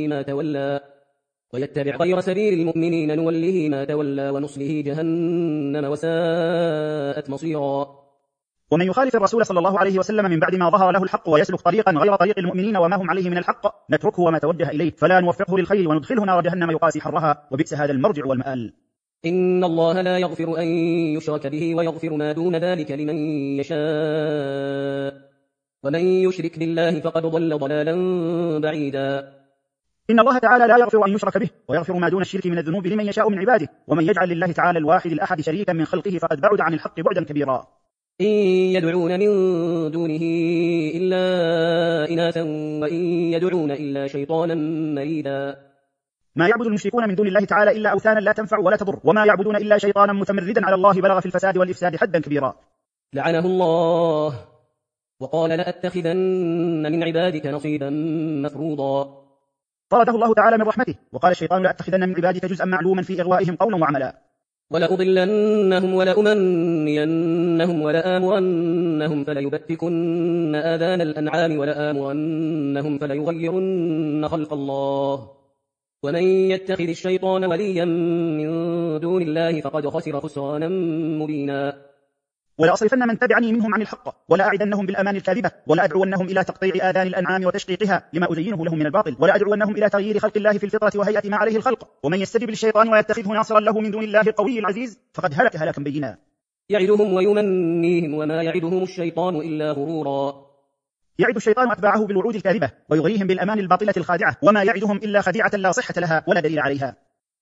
نوله ما تولى ونصله جهنم وساءت مصيرا. ومن يخالف الرسول صلى الله عليه وسلم من بعد ما ظهر له الحق ويسلك طريقا غير طريق المؤمنين وما هم عليه من الحق نتركه وما توجه إليه فلا نوفقه للخير وندخله نار جهنم يقاسي حرها وبئس هذا المرجع والمآل. إن الله لا يغفر أن يشرك به ويغفر ما دون ذلك لمن يشاء ومن يشرك بالله فقد ضل ضلالا بعيدا. إن الله تعالى لا يغفر أن يشرك به ويغفر ما دون الشرك من الذنوب لمن يشاء من عباده ومن يجعل لله تعالى الواحد الأحد شريكا من خلقه فقد بعد عن الحق بعدا كبيرا. إن يدعون من دونه إلا إناثا وإن يدعون إلا شيطانا مريدا. ما يعبد المشركون من دون الله تعالى إلا أوثانا لا تنفع ولا تضر وما يعبدون إلا شيطانا متمردا على الله بلغ في الفساد والإفساد حدا كبيرا. لعنه الله وقال لأتخذن من عبادك نصيبا مفروضا. طرده الله تعالى من رحمته وقال الشيطان لأتخذن من عبادك جزءا معلوما في إغوائهم قولا وعملا. ولأضلنهم ولأمنينهم ولآمرنهم فليبتكن آذان الأنعام ولآمرنهم فليغيرن خلق الله ومن يتخذ الشيطان وليا من دون الله فقد خسر خسرانا مبينا. ولأصرفن من تبعني منهم عن الحق ولا أعدنهم بالأمان الكاذبة ولا أدعونهم إلى تقطيع آذان الأنعام وتشقيقها لما أزينه لهم من الباطل ولا أدعونهم إلى تغيير خلق الله في الفطرة وهيئة ما عليه الخلق. ومن يستجب للشيطان ويتخذه ناصرا له من دون الله القوي العزيز فقد هلك هلاكا بينا. يعدهم ويمنيهم وما يعدهم الشيطان إلا غرورا. يعد الشيطان أتباعه بالوعود الكاذبة ويغريهم بالأمان الباطلة الخادعة وما يعدهم إلا خديعة لا صحة لها ولا دليل عليها.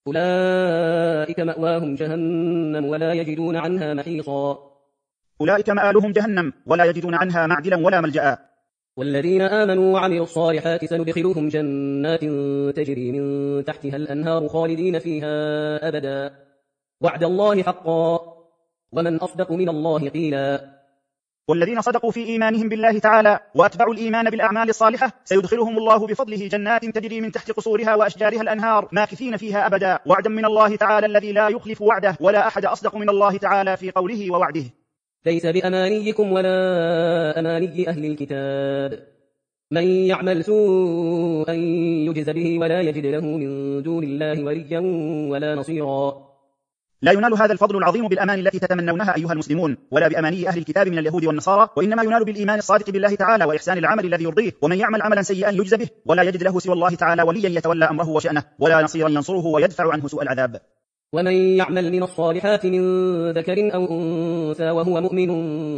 أولئك مأواهم جهنم ولا يجدون عنها محيصا. أولئك مآلهم جهنم ولا يجدون عنها معدلا ولا ملجأ. والذين آمنوا وعملوا الصالحات سندخلهم جنات تجري من تحتها الأنهار خالدين فيها أبدا وعد الله حقا ومن أصدق من الله قيلا. والذين صدقوا في إيمانهم بالله تعالى وأتبعوا الإيمان بالأعمال الصالحة سيدخلهم الله بفضله جنات تجري من تحت قصورها وأشجارها الأنهار ماكثين فيها أبدا وعدا من الله تعالى الذي لا يخلف وعده ولا أحد أصدق من الله تعالى في قوله ووعده. ليس بأمانيكم ولا أماني أهل الكتاب من يعمل سوءا يجز به ولا يجد له من دون الله وليا ولا نصيرا. لا ينال هذا الفضل العظيم بالأمان التي تتمنونها أيها المسلمون ولا بأماني أهل الكتاب من اليهود والنصارى وإنما ينال بالإيمان الصادق بالله تعالى وإحسان العمل الذي يرضيه. ومن يعمل عملا سيئا يجز به ولا يجد له سوى الله تعالى وليا يتولى أمره وشأنه ولا نصيرا ينصره ويدفع عنه سوء العذاب. ومن يعمل من الصالحات من ذكر أو أنثى وهو مؤمن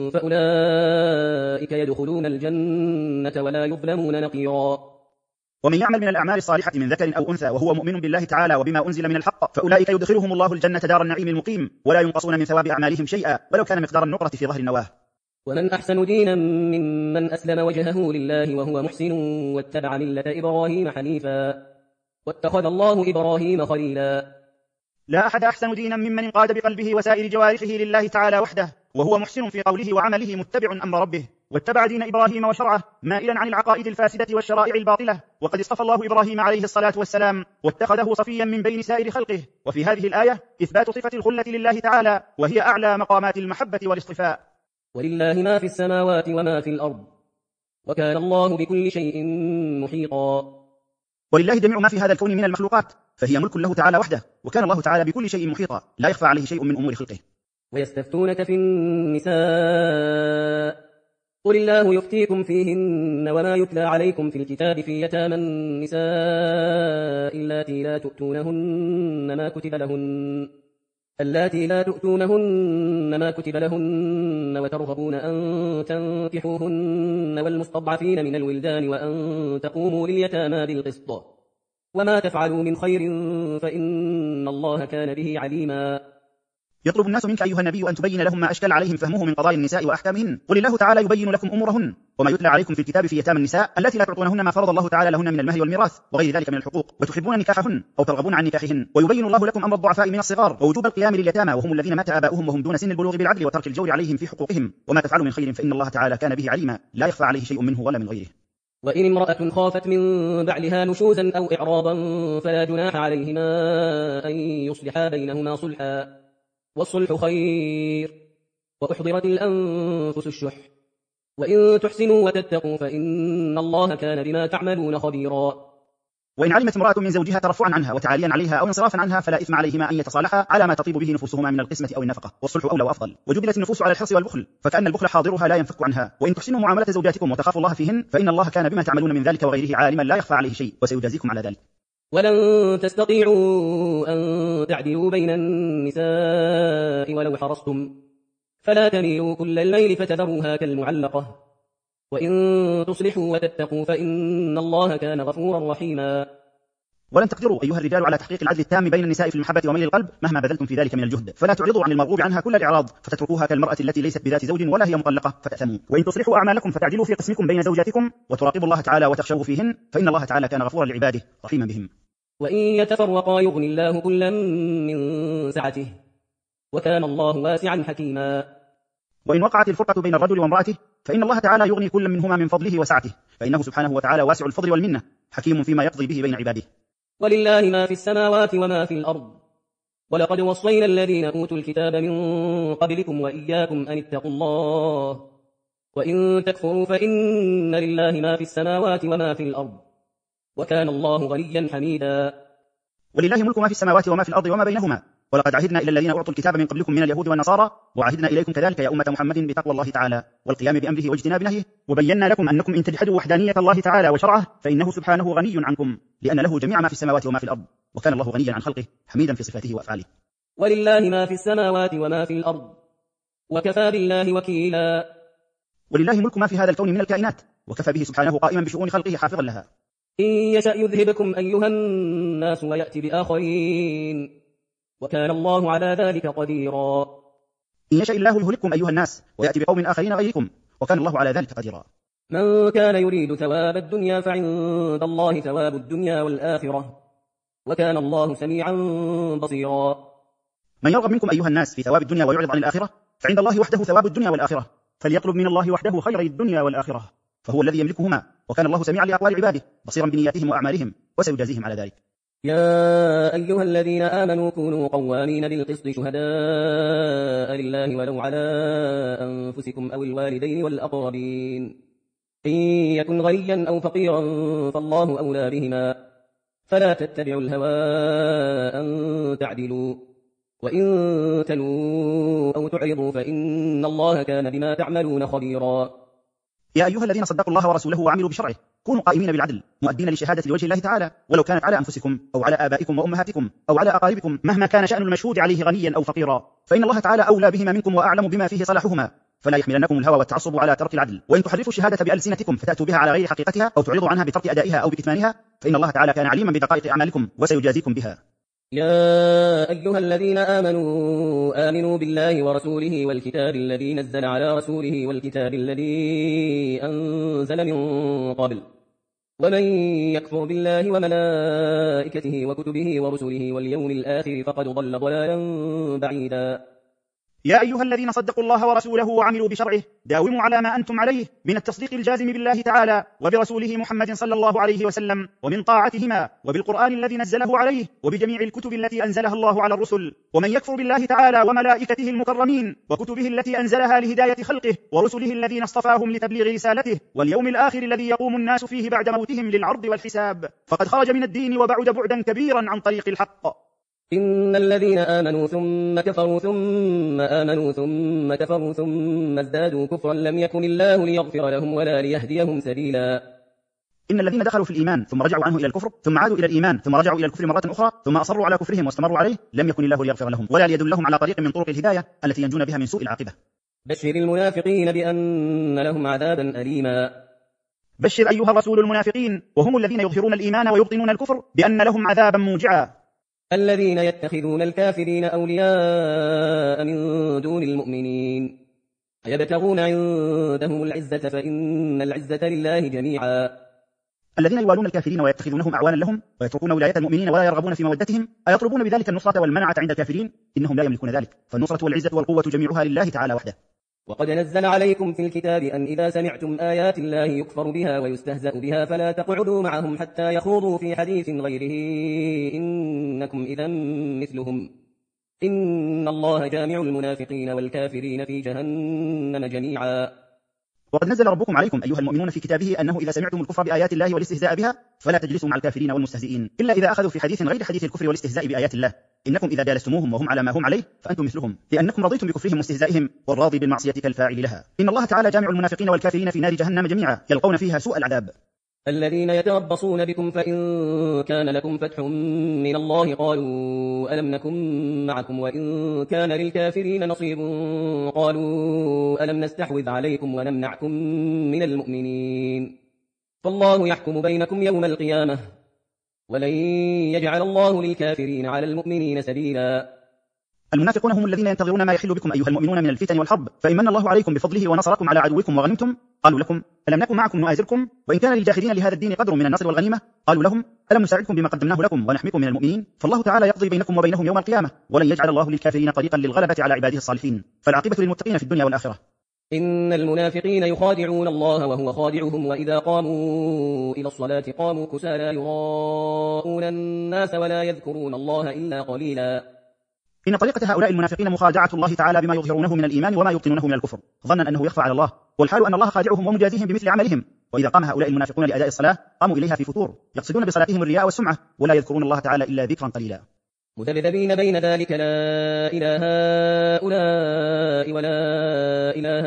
فأولئك يدخلون الجنة ولا يظلمون نقيرا. ومن يعمل من الأعمال الصالحة من ذكر أو أنثى وهو مؤمن بالله تعالى وبما أنزل من الحق فأولئك يدخلهم الله الجنة دار النعيم المقيم ولا ينقصون من ثواب أعمالهم شيئا ولو كان مقدار النقرة في ظهر النواه. ومن أحسن دينا ممن أسلم وجهه لله وهو محسن واتبع ملة إبراهيم حنيفا واتخذ الله إبراهيم خليلا. لا أحد أحسن دينا ممن انقاد بقلبه وسائر جوارحه لله تعالى وحده وهو محسن في قوله وعمله متبع أمر ربه واتبع دين إبراهيم وشرعه مائلا عن العقائد الفاسدة والشرائع الباطلة. وقد اصطفى الله إبراهيم عليه الصلاة والسلام واتخذه صفيا من بين سائر خلقه. وفي هذه الآية إثبات صفة الخلة لله تعالى وهي أعلى مقامات المحبة والاصطفاء. ولله ما في السماوات وما في الأرض وكان الله بكل شيء محيطا. ولله جميع ما في هذا الكون من المخلوقات، فهي ملك له تعالى وحده، وكان الله تعالى بكل شيء محيطا، لا يخفى عليه شيء من أمور خلقه. ويستفتونك في النساء قل الله يفتيكم فيهن وما يتلى عليكم في الكتاب في يتامى النساء اللاتي لا تؤتونهن ما كتب لهن وترغبون أن تنكحوهن والمستضعفين من الولدان وأن تقوموا لليتامى بالقسط وما تفعلوا من خير فإن الله كان به عليما. يطلب الناس منك أيها النبي أن تبين لهم ما أشكل عليهم فهمه من قضايا النساء وأحكامهن. قل الله تعالى يبين لكم أمورهن وما يتلى عليكم في الكتاب في يتامى النساء التي لا تعطونهن ما فرض الله تعالى لهن من المهر والميراث وغير ذلك من الحقوق، وتحبون نكاحهن أو ترغبون عن نكاحهن، ويبين الله لكم أمر الضعفاء من الصغار ووجوب القيام لليتامى وهم الذين مات آباؤهم وهم دون سن البلوغ بالعدل وترك الجور عليهم في حقوقهم، وما تفعلوا من خير فإن الله تعالى كان به عليما، لا يخفى عليه شيء منه ولا من غيره. وإن امرأة خافت من بعلها نشوزا أو إعراضا فلا جناح عليهما أن يصلحا بينهما صلحا والصلح خير وأحضرت الأنفس الشح وإن تحسنوا وتتقوا فإن الله كان بما تعملون خبيرا. وإن علمت امرأة من زوجها ترفعا عنها وتعاليا عليها أو انصرافا عنها فلا إثم عليهما أن يتصالحا على ما تطيب به نفوسهما من القسمة أو النفقة، والصلح أولى وأفضل. وجبلت النفوس على الحرص والبخل فكأن البخل حاضرها لا ينفك عنها. وإن تحسنوا معاملة زوجاتكم وتخافوا الله فيهن فإن الله كان بما تعملون من ذلك وغيره عالما لا يخفى عليه شيء وسيجازيكم على ذلك. ولن تستطيعوا أن تعدلوا بين النساء ولو حرصتم فلا تميلوا كل الليل فتذروها كالمعلقة وإن تصلحوا وتتقوا فإن الله كان غفورا رحيما. ولن تقدروا أيها الرجال على تحقيق العدل التام بين النساء في المحبة وميل القلب مهما بذلتم في ذلك من الجهد، فلا تعرضوا عن المرغوب عنها كل الإعراض فتتركوها كالمرأة التي ليست بذات زوج ولا هي مطلقة فتأثموا. وإن تصلحوا أعمالكم فتعدلوا في قسمكم بين زوجاتكم وتراقبوا الله تعالى وتخشوه فيهن فإن الله تعالى كان غفورا لعباده رحيما بهم. وإن يتفرقا يغني الله كلا من سعته وكان الله واسعا حكيما. وإن وقعت الفرقة بين الرجل وامرأته فإن الله تعالى يغني كل منهما من فضله وسعته، فإنه سبحانه وتعالى واسع الفضل والمنة حكيم فيما يقضي به بين عباده. ولله ما في السماوات وما في الأرض ولقد وصينا الذين أوتوا الكتاب من قبلكم وإياكم أن اتقوا الله وإن تكفروا فإن لله ما في السماوات وما في الأرض وكان الله غنيا حميدا. ولله ملك ما في السماوات وما في الأرض وما بينهما، ولقد عهدنا إلى الذين أعطوا الكتاب من قبلكم من اليهود والنصارى وعهدنا إليكم كذلك يا أمة محمد بتقوى الله تعالى والقيام بأمره واجتناب نهيه، وبينا لكم أنكم إن تجحدوا وحدانية الله تعالى وشرعه فإنه سبحانه غني عنكم لأن له جميع ما في السماوات وما في الأرض، وكان الله غنيا عن خلقه حميدا في صفاته وأفعاله. ولله ما في السماوات وما في الأرض وكفى بالله وكيلا. ولله ملك ما في هذا الكون من الكائنات وكفى به سبحانه قائما بشؤون خلقه حافظا لها. إن يشأ يذهبكم أيها الناس ويأتي بآخرين وكان الله على ذلك قديرا. إن يشاء الله يهلككم أيها الناس ويأتي بقوم آخرين غيركم وكان الله على ذلك قديرا. من كان يريد ثواب الدنيا فعند الله ثواب الدنيا والآخرة وكان الله سميعا بصيرا. من يرغب منكم أيها الناس في ثواب الدنيا ويعرض عن الآخرة فعند الله وحده ثواب الدنيا والآخرة، فليطلب من الله وحده خير الدنيا والآخرة فهو الذي يملكهما، وكان الله سميعا لأقوال عباده بصيرا بنياتهم وأعمالهم وسيجازيهم على ذلك. يا أيها الذين آمنوا كونوا قوامين بالقسط شهداء لله ولو على أنفسكم أو الوالدين والأقربين إن يكن غنيا أو فقيرا فالله أولى بهما فلا تتبعوا الهوى أن تعدلوا وإن تلوا أو تعرضوا فإن الله كان بما تعملون خبيرا. يا أيها الذين صدقوا الله ورسوله وعملوا بشرعه كونوا قائمين بالعدل مؤدين لشهادة لوجه الله تعالى ولو كانت على أنفسكم أو على آبائكم وأمهاتكم أو على أقاربكم مهما كان شأن المشهود عليه غنيا أو فقيرا، فإن الله تعالى أولى بهما منكم وأعلم بما فيه صلاحهما، فلا يحملنكم الهوى والتعصب على ترك العدل. وإن تحرفوا الشهادة بألسنتكم فتأتوا بها على غير حقيقتها أو تعرضوا عنها بترك أدائها أو بكتمانها فإن الله تعالى كان عليما بدقائق أعمالكم وسيجازيكم بها. يا أيها الذين آمنوا بالله ورسوله والكتاب الذي نزل على رسوله والكتاب الذي أنزل من قبل ومن يكفر بالله وملائكته وكتبه ورسله واليوم الآخر فقد ضل ضلالا بعيدا. يا أيها الذين صدقوا الله ورسوله وعملوا بشرعه داوموا على ما أنتم عليه من التصديق الجازم بالله تعالى وبرسوله محمد صلى الله عليه وسلم ومن طاعتهما وبالقرآن الذي نزله عليه وبجميع الكتب التي أنزلها الله على الرسل. ومن يكفر بالله تعالى وملائكته المكرمين وكتبه التي أنزلها لهداية خلقه ورسله الذين اصطفاهم لتبليغ رسالته واليوم الآخر الذي يقوم الناس فيه بعد موتهم للعرض والحساب فقد خرج من الدين وبعد بعدا كبيرا عن طريق الحق. إن الذين آمنوا ثم كفروا ثم آمنوا ثم كفروا ثم ازدادوا كفرا لم يكن الله ليغفر لهم ولا ليهديهم سبيلا. إن الذين دخلوا في الإيمان ثم رجعوا عنه إلى الكفر ثم عادوا إلى الإيمان ثم رجعوا إلى الكفر مرة أخرى ثم أصروا على كفرهم واستمروا عليه لم يكن الله ليغفر لهم ولا ليدلهم على طريق من طرق الهداية التي ينجون بها من سوء العاقبة. بشر المنافقين بأن لهم عذابا أليما. بشر أيها الرسول المنافقين وهم الذين يظهرون الإيمان ويبطنون الكفر بأن لهم عذابا موجعا. الذين يتخذون الكافرين أولياء من دون المؤمنين يبتغون عندهم العزة فإن العزة لله جميعا. الذين يوالون الكافرين ويتخذونهم أعوانا لهم ويتركون ولاية المؤمنين ولا يرغبون في مودتهم أيطلبون بذلك النصرة والمنعة عند الكافرين إنهم لا يملكون ذلك فالنصرة والعزة والقوة جميعها لله تعالى وحده. وقد نزل عليكم في الكتاب أن إذا سمعتم آيات الله يكفر بها ويستهزأ بها فلا تقعدوا معهم حتى يخوضوا في حديث غيره إنكم إذا مثلهم إن الله جامع المنافقين والكافرين في جهنم جميعا. وقد نزل ربكم عليكم أيها المؤمنون في كتابه أنه إذا سمعتم الكفر بآيات الله والاستهزاء بها فلا تجلسوا مع الكافرين والمستهزئين إلا إذا أخذوا في حديث غير حديث الكفر والاستهزاء بآيات الله إنكم إذا جالستموهم وهم على ما هم عليه فأنتم مثلهم لأنكم رضيتم بكفرهم واستهزائهم والراضي بالمعصية كالفاعل لها. إن الله تعالى جامع المنافقين والكافرين في نار جهنم جميعا يلقون فيها سوء العذاب. الذين يتربصون بكم فإن كان لكم فتح من الله قالوا ألم نكن معكم وإن كان للكافرين نصيب قالوا ألم نستحوذ عليكم ونمنعكم من المؤمنين فالله يحكم بينكم يوم القيامة ولن يجعل الله للكافرين على المؤمنين سبيلا. المنافقون هم الذين ينتظرون ما يحل بكم أيها المؤمنون من الفتن والحرب فإن من الله عليكم بفضله ونصركم على عدوكم وغنمتم قالوا لكم ألم نكن معكم نؤازركم وإن كان للجاحدين لهذا الدين قدر من النصر والغنيمة قالوا لهم ألم نساعدكم بما قدمناه لكم ونحميكم من المؤمنين فالله تعالى يقضي بينكم وبينهم يوم القيامة ولن يجعل الله للكافرين طريقا للغلبة على عباده الصالحين فالعاقبة للمتقين في الدنيا والآخرة. إن المنافقين يخادعون الله وهو خادعهم وإذا قاموا إلى الصلاة قاموا كسالى يراءون الناس ولا يذكرون الله إلا قليلا. إن طريقة هؤلاء المنافقين مخادعة الله تعالى بما يظهرونه من الإيمان وما يبطنونه من الكفر ظنا أنه يخفى على الله والحال أن الله خادعهم ومجازيهم بمثل عملهم. وإذا قام هؤلاء المنافقون لأداء الصلاة قاموا إليها في فتور يقصدون بصلاتهم الرياء والسمعة ولا يذكرون الله تعالى إلا ذكرا قليلا. مذبذبين بين ذلك لا إله هؤلاء ولا إله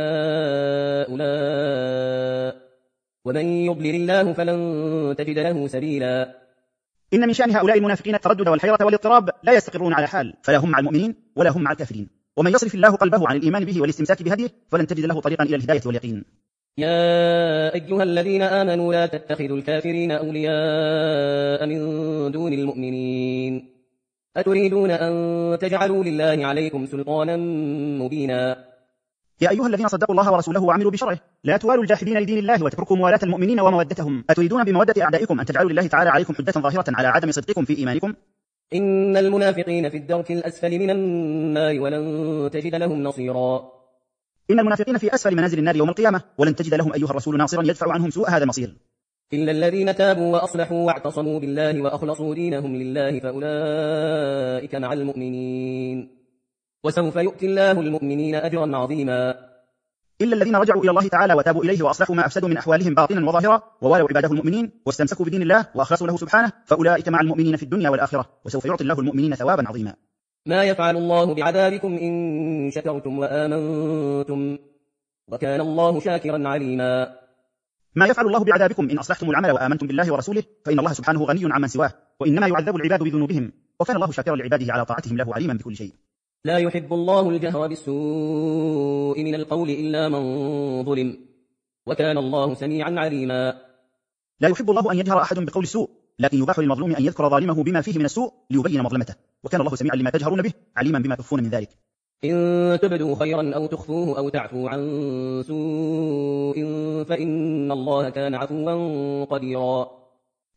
هؤلاء ومن يضلل الله فلن تجد له سبيلا. إن من شأن هؤلاء المنافقين التردد والحيرة والاضطراب لا يستقرون على حال فلا هم مع المؤمنين ولا هم مع الكافرين ومن يصرف الله قلبه عن الإيمان به والاستمساك بهديه فلن تجد له طريقا إلى الهداية واليقين. يا أيها الذين آمنوا لا تتخذوا الكافرين أولياء من دون المؤمنين أتريدون أن تجعلوا لله عليكم سلطانا مبينا. يا أيها الذين صدقوا الله ورسوله وعملوا بشرعه لا توالوا الجاحدين لدين الله وتتركوا موالاة المؤمنين ومودتهم أتريدون بمودة أعدائكم أن تجعلوا لله تعالى عليكم حجة ظاهرة على عدم صدقكم في إيمانكم. إن المنافقين في الدرك الأسفل من النار ولن تجد لهم نصيرا. إن المنافقين في أسفل منازل النار يوم القيامة ولن تجد لهم أيها الرسول ناصرا يدفع عنهم سوء هذا المصير. إلا الذين تابوا وأصلحوا واعتصموا بالله وأخلصوا دينهم لله فأولئك مع المؤمنين وسوف يؤتي الله المؤمنين أجرا عظيما. إلا الذين رجعوا إلى الله تعالى وتابوا إليه وأصلحوا ما أفسدوا من أحوالهم باطنا وظاهرا ووالوا عباده المؤمنين واستمسكوا بدين الله وأخلصوا له سبحانه فأولئك مع المؤمنين في الدنيا والآخرة وسوف يعطي الله المؤمنين ثوابا عظيما. ما يفعل الله بعذابكم إن شكرتم وآمنتم وكان الله شاكرا عليما. ما يفعل الله بعذابكم إن أصلحتم العمل وآمنتم بالله ورسوله فإن الله سبحانه غني عمن سواه وإنما يعذب العباد بذنوبهم وكان الله شاكرا لعباده على طاعتهم له عليما بكل شيء. لا يحب الله الجهر بالسوء من القول إلا من ظلم وكان الله سميعا عليما. لا يحب الله أن يجهر أحد بقول السوء لكن يباح للمظلوم أن يذكر ظالمه بما فيه من السوء ليبين مظلمته وكان الله سميعا لما تجهرون به عليما بما تخفون من ذلك. إن تبدوا خيرا أو تخفوه أو تعفوا عن سوء فإن الله كان عفوا قديرا.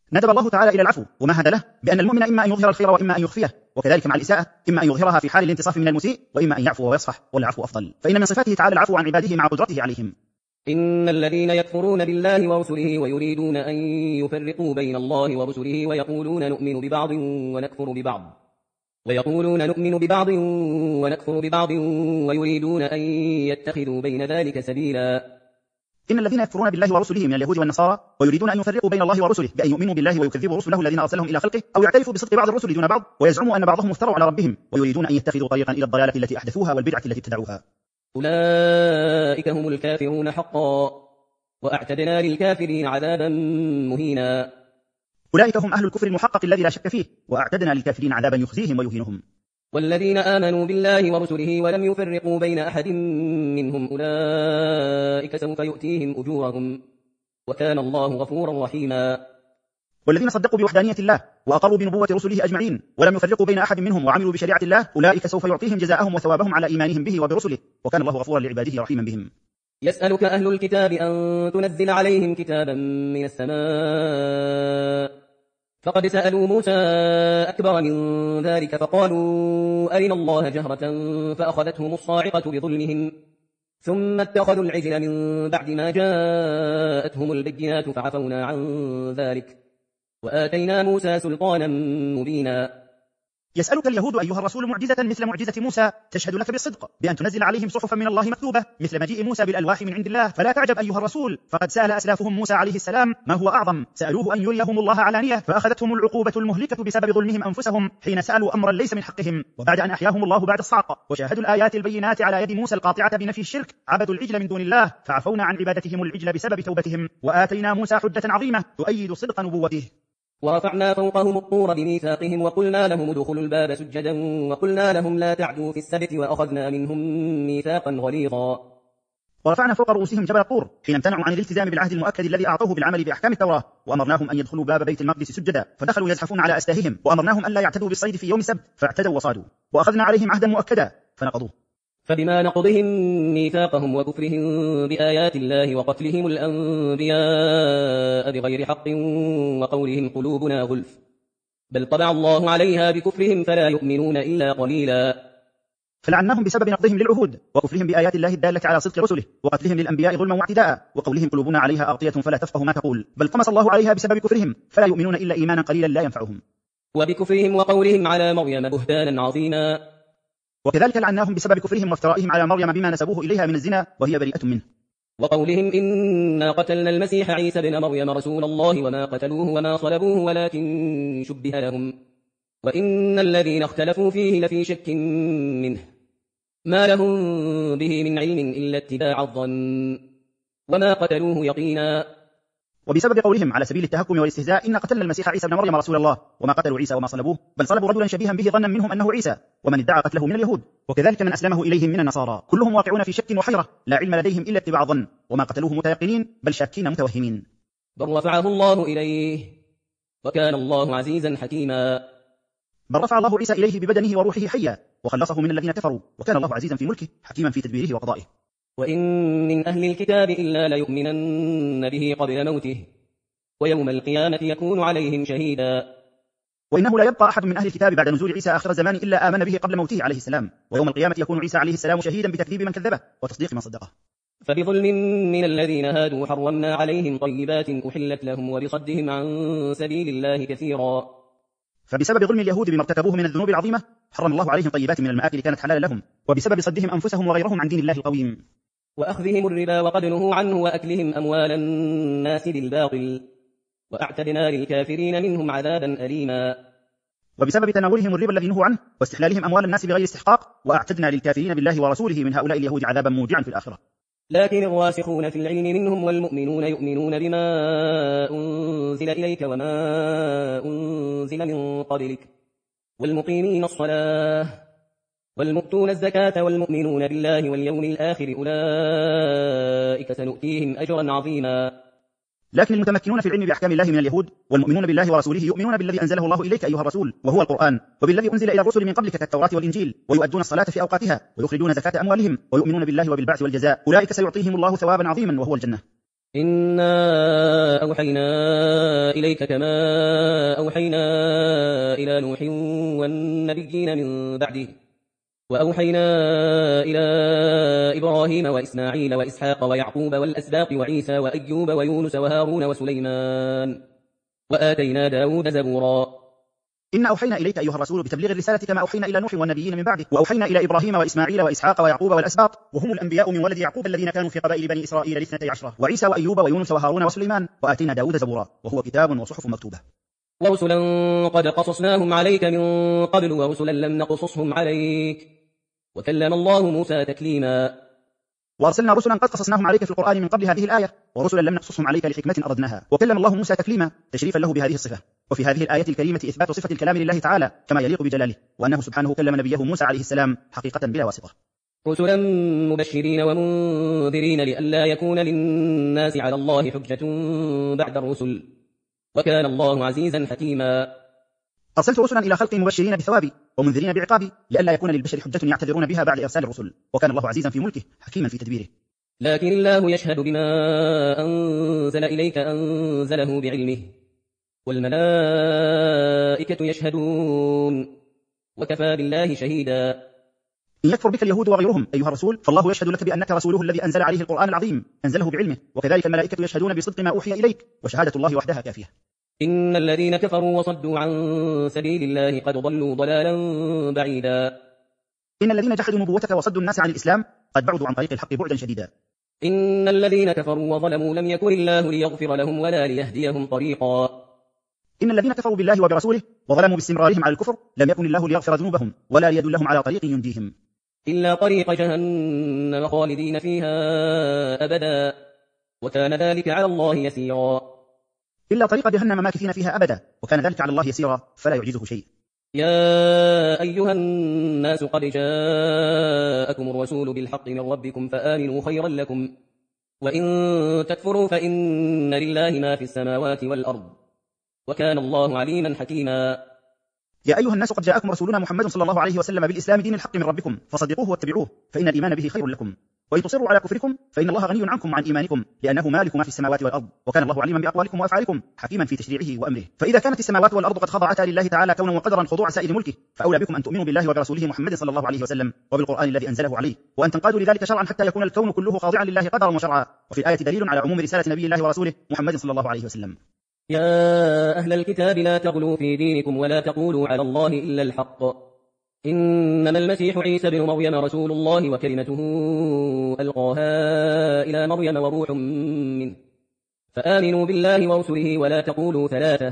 ندب الله تعالى إلى العفو ومهد له بأن المؤمن إما أن يظهر الخير وإما أن يخفيه، وكذلك مع الإساءة إما أن يظهرها في حال الانتصاف من المسيء وإما أن يعفو ويصفح، والعفو أفضل، فإن من صفاته تعالى العفو عن عباده مع قدرته عليهم. إن الذين يكفرون بالله ورسله ويريدون أن يفرقوا بين الله ورسله ويقولون نؤمن ببعض ونكفر ببعض ويريدون أن يتخذوا بين ذلك سبيلا. إن الذين يكفرون بالله ورسله من اليهود والنصارى ويريدون أن يفرقوا بين الله ورسله بأن يؤمنوا بالله ويكذبوا رسله الذين أرسلهم إلى خلقه، أو يعترفوا بصدق بعض الرسل دون بعض ويزعموا أن بعضهم افتروا على ربهم، ويريدون أن يتخذوا طريقا إلى الضلالة التي أحدثوها والبدعة التي ابتدعوها. أولئك هم الكافرون حقا، وأعتدنا للكافرين عذابا مهينا. أولئك هم أهل الكفر المحقق الذي لا شك فيه، وأعتدنا للكافرين عذابا يخزيهم ويهينهم. والذين آمنوا بالله ورسله ولم يفرقوا بين أحد منهم أولئك سوف يؤتيهم أجورهم، وكان الله غفورا رحيما. والذين صدقوا بوحدانية الله وأقروا بنبوة رسله أجمعين ولم يفرقوا بين أحد منهم وعملوا بشريعة الله، أولئك سوف يعطيهم جزاءهم وثوابهم على إيمانهم به وبرسله، وكان الله غفورا لعباده رحيما بهم. يسألك أهل الكتاب أن تنزل عليهم كتابا من السماء، فقد سألوا موسى أكبر من ذلك فقالوا أرنا الله جهرة فأخذتهم الصاعقة بظلمهم، ثم اتخذوا العجل من بعد ما جاءتهم البينات فعفونا عن ذلك وآتينا موسى سلطانا مبينا. يسألك اليهود أيها الرسول معجزة مثل معجزة موسى تشهد لك بالصدق بأن تنزل عليهم صحفا من الله مكتوبة مثل مجيء موسى بالألواح من عند الله، فلا تعجب أيها الرسول، فقد سأل أسلافهم موسى عليه السلام ما هو أعظم، سألوه أن يريهم الله علانية فأخذتهم العقوبة المهلكة بسبب ظلمهم أنفسهم حين سألوا أمرا ليس من حقهم، وبعد أن أحياهم الله بعد الصعق وشاهدوا الآيات البينات على يد موسى القاطعة بنفي الشرك عبدوا العجل من دون الله، فعفونا عن عبادتهم العجل بسبب توبتهم، وآتينا موسى حجة عظيمة تؤيد صدق نبوته. ورفعنا فوقهم الطور بميثاقهم وقلنا لهم ادخلوا الباب سجدا وقلنا لهم لا تعدوا في السبت وأخذنا منهم ميثاقا غليظا. ورفعنا فوق رؤوسهم جبل الطور حين امتنعوا عن الالتزام بالعهد المؤكد الذي أعطوه بالعمل بأحكام التوراة، وأمرناهم أن يدخلوا باب بيت المقدس سجدا فدخلوا يزحفون على أستاههم، وأمرناهم أن لا يعتدوا بالصيد في يوم السبت فاعتدوا وصادوا، وأخذنا عليهم عهدا مؤكدا فنقضوه. فبما نقضهم ميثاقهم وكفرهم بآيات الله وقتلهم الأنبياء بغير حق وقولهم قلوبنا غلف بل طبع الله عليها بكفرهم فلا يؤمنون إلا قليلا. فلعناهم بسبب نقضهم للعهود وكفرهم بآيات الله الدالة على صدق رسله وقتلهم للأنبياء ظلما واعتداء وقولهم قلوبنا عليها أغطية فلا تفقه ما تقول، بل طمس الله عليها بسبب كفرهم فلا يؤمنون إلا إيمانا قليلا لا ينفعهم. وبكفرهم وقولهم على مريم بهتانا عظيما. وكذلك لعناهم بسبب كفرهم وافترائهم على مريم بما نسبوه إليها من الزنا وهي بريئة منه. وقولهم إنا قتلنا المسيح عيسى بن مريم رسول الله وما قتلوه وما صلبوه ولكن شبه لهم وإن الذين اختلفوا فيه لفي شك منه ما لهم به من علم إلا اتباع الظن وما قتلوه يقينا. وبسبب قولهم على سبيل التهكم والاستهزاء إن قتلنا المسيح عيسى بن مريم رسول الله وما قتلوا عيسى وما صلبوه بل صلبوا رجلا شبيها به ظنا منهم أنه عيسى ومن ادعى قتله من اليهود، وكذلك من أسلمه إليهم من النصارى كلهم واقعون في شك وحيرة لا علم لديهم إلا اتباع الظن وما قتلوه متيقنين بل شاكين متوهمين. بل رفعه الله إليه وكان الله عزيزا حكيما. بل رفع الله عيسى إليه ببدنه وروحه حيا وخلصه من الذين كفروا وكان الله عزيزا في ملكه حكيما في تدبيره وقضائه. وإن من أهل الكتاب إلا ليؤمنن به قبل موته ويوم القيامة يكون عليهم شهيدا. وإنه لا يبقى أحد من أهل الكتاب بعد نزول عيسى آخر الزمان إلا آمن به قبل موته عليه السلام، ويوم القيامة يكون عيسى عليه السلام شهيدا بتكذيب من كذبه وتصديق من صدقه. فبظلم من الذين هادوا حرمنا عليهم طيبات أحلت لهم وبصدهم عن سبيل الله كثيرا. فبسبب ظلم اليهود بما ارتكبوه من الذنوب العظيمة حرم الله عليهم طيبات من المآكل كانت حلالا لهم، وبسبب صدهم أنفسهم وغيرهم عن دين الله القويم وأخذهم الربا وقد نهوا عنه وأكلهم أموال الناس بالباطل وأعتدنا للكافرين منهم عذابا أليما. وبسبب تناولهم الربا الذي نهوا عنه واستحلالهم أموال الناس بغير استحقاق وأعتدنا للكافرين بالله ورسوله من هؤلاء اليهود عذابا موجعا في الآخرة. لكن الراسخون في العلم منهم والمؤمنون يؤمنون بما أنزل إليك وما أنزل من قبلك والمقيمين الصلاة والمؤتون الزكاة والمؤمنون بالله واليوم الآخر أولئك سنؤتيهم أجرا عظيما. لكن المتمكنون في العلم بأحكام الله من اليهود والمؤمنون بالله ورسوله يؤمنون بالذي أنزله الله إليك أيها الرسول وهو القرآن وبالذي أنزل إلى الرسل من قبلك كالتوراة والإنجيل ويؤدون الصلاة في أوقاتها ويخرجون زكاة أموالهم ويؤمنون بالله وبالبعث والجزاء أولئك سيعطيهم الله ثوابا عظيما وهو الجنة. إنا أوحينا إليك كما أوحينا إلى نوح والنبيين من بعده وأوحينا إلى إبراهيم وإسماعيل وإسحاق ويعقوب والأسباط وعيسى وأيوب ويونس وهارون وسليمان وآتينا داود زبورا. إن أوحينا إليك أيها الرسول بتبليغ الرسالة كما أوحينا إلى نوح والنبيين من بعده وأوحينا إلى إبراهيم وإسماعيل وإسحاق ويعقوب والأسباط وهم الأنبياء من ولد يعقوب الذين كانوا في قبائل بني إسرائيل 12 وعيسى وأيوب ويونس وهارون وسليمان وآتينا داود زبورا وهو كتاب وصحف مكتوبة. ورسلا قد قصصناهم عليك من قبل ورسلا لم نقصصهم عليك وكلم الله موسى تكليما. وأرسلنا رسلا قد قصصناهم عليك في القرآن من قبل هذه الآية ورسلا لم نقصصهم عليك لحكمة أردناها وكلم الله موسى تكليما تشريفا له بهذه الصفة. وفي هذه الآية الكريمة إثبات صفة الكلام لله تعالى كما يليق بجلاله وأنه سبحانه كلم نبيه موسى عليه السلام حقيقة بلا واسطة. رسلا مبشرين ومنذرين لئلا يكون للناس على الله حجة بعد الرسل وكان الله عزيزا حكيما. أرسلت رسلا إلى خلق مبشرين بثوابي ومنذرين بعقابي لئلا يكون للبشر حجة يعتذرون بها بعد إرسال الرسل وكان الله عزيزا في ملكه حكيما في تدبيره. لكن الله يشهد بما أنزل إليك أنزله بعلمه والملائكة يشهدون وكفى بالله شهيدا. إن يكفر بك اليهود وغيرهم أيها الرسول فالله يشهد لك بأنك رسوله الذي أنزل عليه القرآن العظيم أنزله بعلمه وكذلك الملائكة يشهدون بصدق ما أوحي إليك وشهادة الله وحدها كافية. إن الذين كفروا وصدوا عن سبيل الله قد ضلوا ضلالا بعيدا. إن الذين جحدوا نبوتك وصدوا الناس عن الإسلام قد بعدوا عن طريق الحق بعدا شديدا. إن الذين كفروا وظلموا لم يكن الله ليغفر لهم ولا ليهديهم طريقا. إن الذين كفروا بالله وبرسوله وظلموا باستمرارهم على الكفر لم يكن الله ليغفر ذنوبهم ولا ليدلهم على طريق ينجيهم إلا طريق جهنم خالدين فيها أبدا وكان ذلك على الله يسيرا. إلا طريق جهنم ماكثين فيها أبدا وكان ذلك على الله يسيرا فلا يعجزه شيء. يا أيها الناس قد جاءكم الرسول بالحق من ربكم فآمنوا خيرا لكم وإن تكفروا فإن لله ما في السماوات والأرض وكان الله عليما حكيما. يا أيها الناس قد جاءكم رسولنا محمد صلى الله عليه وسلم بالإسلام دين الحق من ربكم فصدقوه واتبعوه فإن الإيمان به خير لكم وإن تصروا على كفركم فإن الله غني عنكم وعن إيمانكم لأنه مالك ما في السماوات والأرض وكان الله عليما بأقوالكم وأفعالكم حكيما في تشريعه وأمره. فإذا كانت السماوات والأرض قد خضعتا لله تعالى كونا وقدرا خضوع سائر ملكه فأولى بكم أن تؤمنوا بالله وبرسوله محمد صلى الله عليه وسلم وبالقرآن الذي أنزله عليه وأن تنقادوا لذلك شرعا حتى يكون الكون كله خاضعا لله قدرا وشرعا. وفي الآية دليل على عموم رسالة نبي الله ورسوله محمد صلى الله عليه وسلم. يا أهل الكتاب لا تغلوا في دينكم ولا تقولوا على الله إلا الحق إنما المسيح عيسى بن مريم رسول الله وكلمته ألقاها إلى مريم وروح منه فآمنوا بالله ورسله ولا تقولوا ثلاثة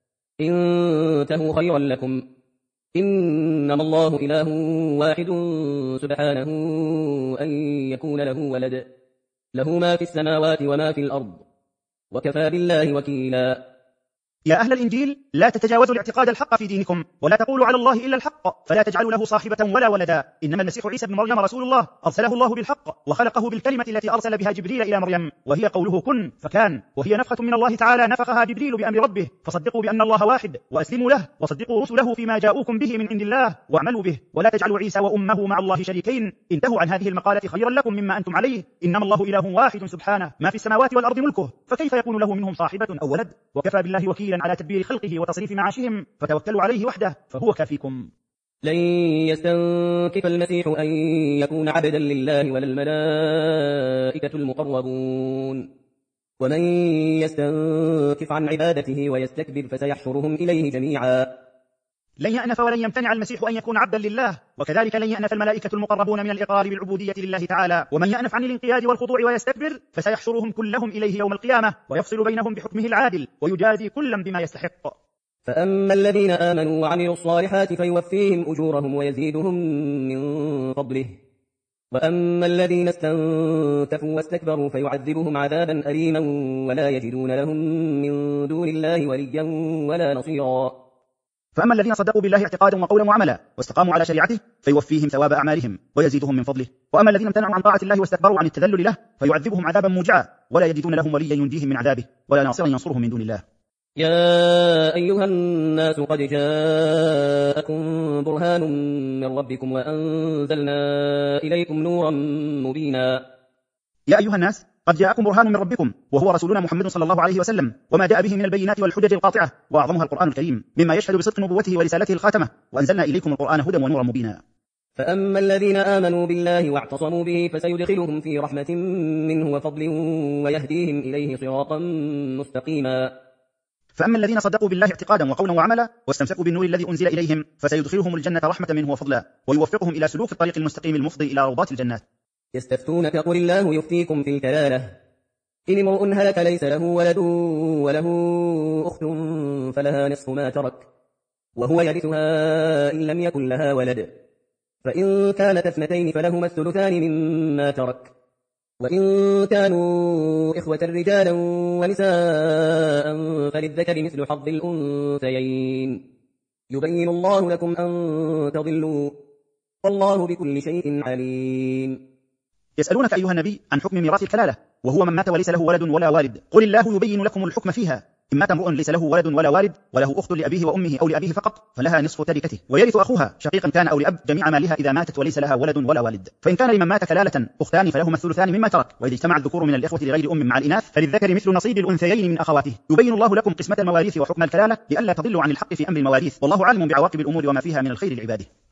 انتهوا خيرا لكم إنما الله إله واحد سبحانه أن يكون له ولد له ما في السماوات وما في الأرض وكفى بالله وكيلا. يا أهل الإنجيل لا تتجاوزوا الاعتقاد الحق في دينكم ولا تقولوا على الله إلا الحق فلا تجعلوا له صاحبة ولا ولدا إنما المسيح عيسى بن مريم رسول الله أرسله الله بالحق وخلقه بالكلمة التي أرسل بها جبريل إلى مريم وهي قوله كن فكان وهي نفخة من الله تعالى نفخها جبريل بأمر ربه فصدقوا بأن الله واحد وأسلموا له وصدقوا رسله فيما جاءوكم به من عند الله واعملوا به ولا تجعلوا عيسى وأمه مع الله شريكين انتهوا عن هذه المقالة خيرا لكم مما أنتم عليه إنما الله إله واحد سبحانه ما في السماوات والأرض ملكه فكيف يكون له منهم صاحبة أو ولد وكفى بالله وكيلا على تدبير خلقه وتصريف معاشهم فتوكلوا عليه وحده فهو كافيكم. لن يستنكف المسيح أن يكون عبدا لله ولا الملائكة المقربون ومن يستنكف عن عبادته ويستكبر فسيحشرهم إليه جميعا. لن يأنف ولن يمتنع المسيح أن يكون عبدا لله وكذلك لن يأنف الملائكة المقربون من الإقرار بالعبودية لله تعالى ومن يأنف عن الانقياد والخضوع ويستكبر فسيحشرهم كلهم إليه يوم القيامة ويفصل بينهم بحكمه العادل ويجازي كلا بما يستحق. فأما الذين آمنوا وعملوا الصالحات فيوفيهم أجورهم ويزيدهم من فضله وأما الذين استنكفوا واستكبروا فيعذبهم عذابا أليما ولا يجدون لهم من دون الله وليا ولا نصيرا. فأما الذين صدقوا بالله اعتقادا وقولا وعملا واستقاموا على شريعته فيوفيهم ثواب أعمالهم ويزيدهم من فضله وأما الذين امتنعوا عن طاعة الله واستكبروا عن التذلل له فيعذبهم عذابا موجعا ولا يجدون لهم وليا ينجيهم من عذابه ولا ناصرا ينصرهم من دون الله. يا أيها الناس قد جاءكم برهان من ربكم وأنزلنا إليكم نورا مبينا. يا أيها الناس قد جاءكم برهان من ربكم وهو رسولنا محمد صلى الله عليه وسلم، وما جاء به من البينات والحجج القاطعة، وأعظمها القرآن الكريم مما يشهد بصدق نبوته ورسالته الخاتمة، وأنزلنا إليكم القرآن هدى ونورا مبينا. فأما الذين آمنوا بالله واعتصموا به فسيدخلهم في رحمة منه وفضل ويهديهم إليه صراطا مستقيما. فأما الذين صدقوا بالله اعتقادا وقولا وعملا واستمسكوا بالنور الذي أنزل إليهم فسيدخلهم الجنة رحمة منه وفضلا، ويوفقهم إلى سلوك الطريق المستقيم المفضي إلى روضات الجنات. يستفتونك قل الله يفتيكم في الكلالة إن امرؤ هلك ليس له ولد وله أخت فلها نصف ما ترك وهو يرثها إن لم يكن لها ولد، فإن كانت اثنتين فلهما الثلثان مما ترك، وإن كانوا إخوة رجالا ونساء فللذكر مثل حظ الأنثيين، يبين الله لكم أن تضلوا والله بكل شيء عليم. يسألونك أيها النبي عن حكم ميراث الكلالة، وهو من مات وليس له ولد ولا والد. قل الله يبين لكم الحكم فيها. إن مات امرؤ ليس له ولد ولا والد وله أخت لأبيه وأمه أو لأبيه فقط فلها نصف تركته، ويرث أخوها شقيقا كان أو لأب جميع مالها إذا ماتت وليس لها ولد ولا والد. فإن كان لمن مات كلالة أختان فلهما الثلثان مما ترك، وإذا اجتمع الذكور من الإخوة لغير أم مع الإناث فللذكر مثل نصيب الأنثيين من أخواته. يبين الله لكم قسمة المواريث وحكم الكلالة لئلا تضلوا عن الحق في أمر المواريث، والله عالم بعواقب الأمور وما فيها من الخير لعباده.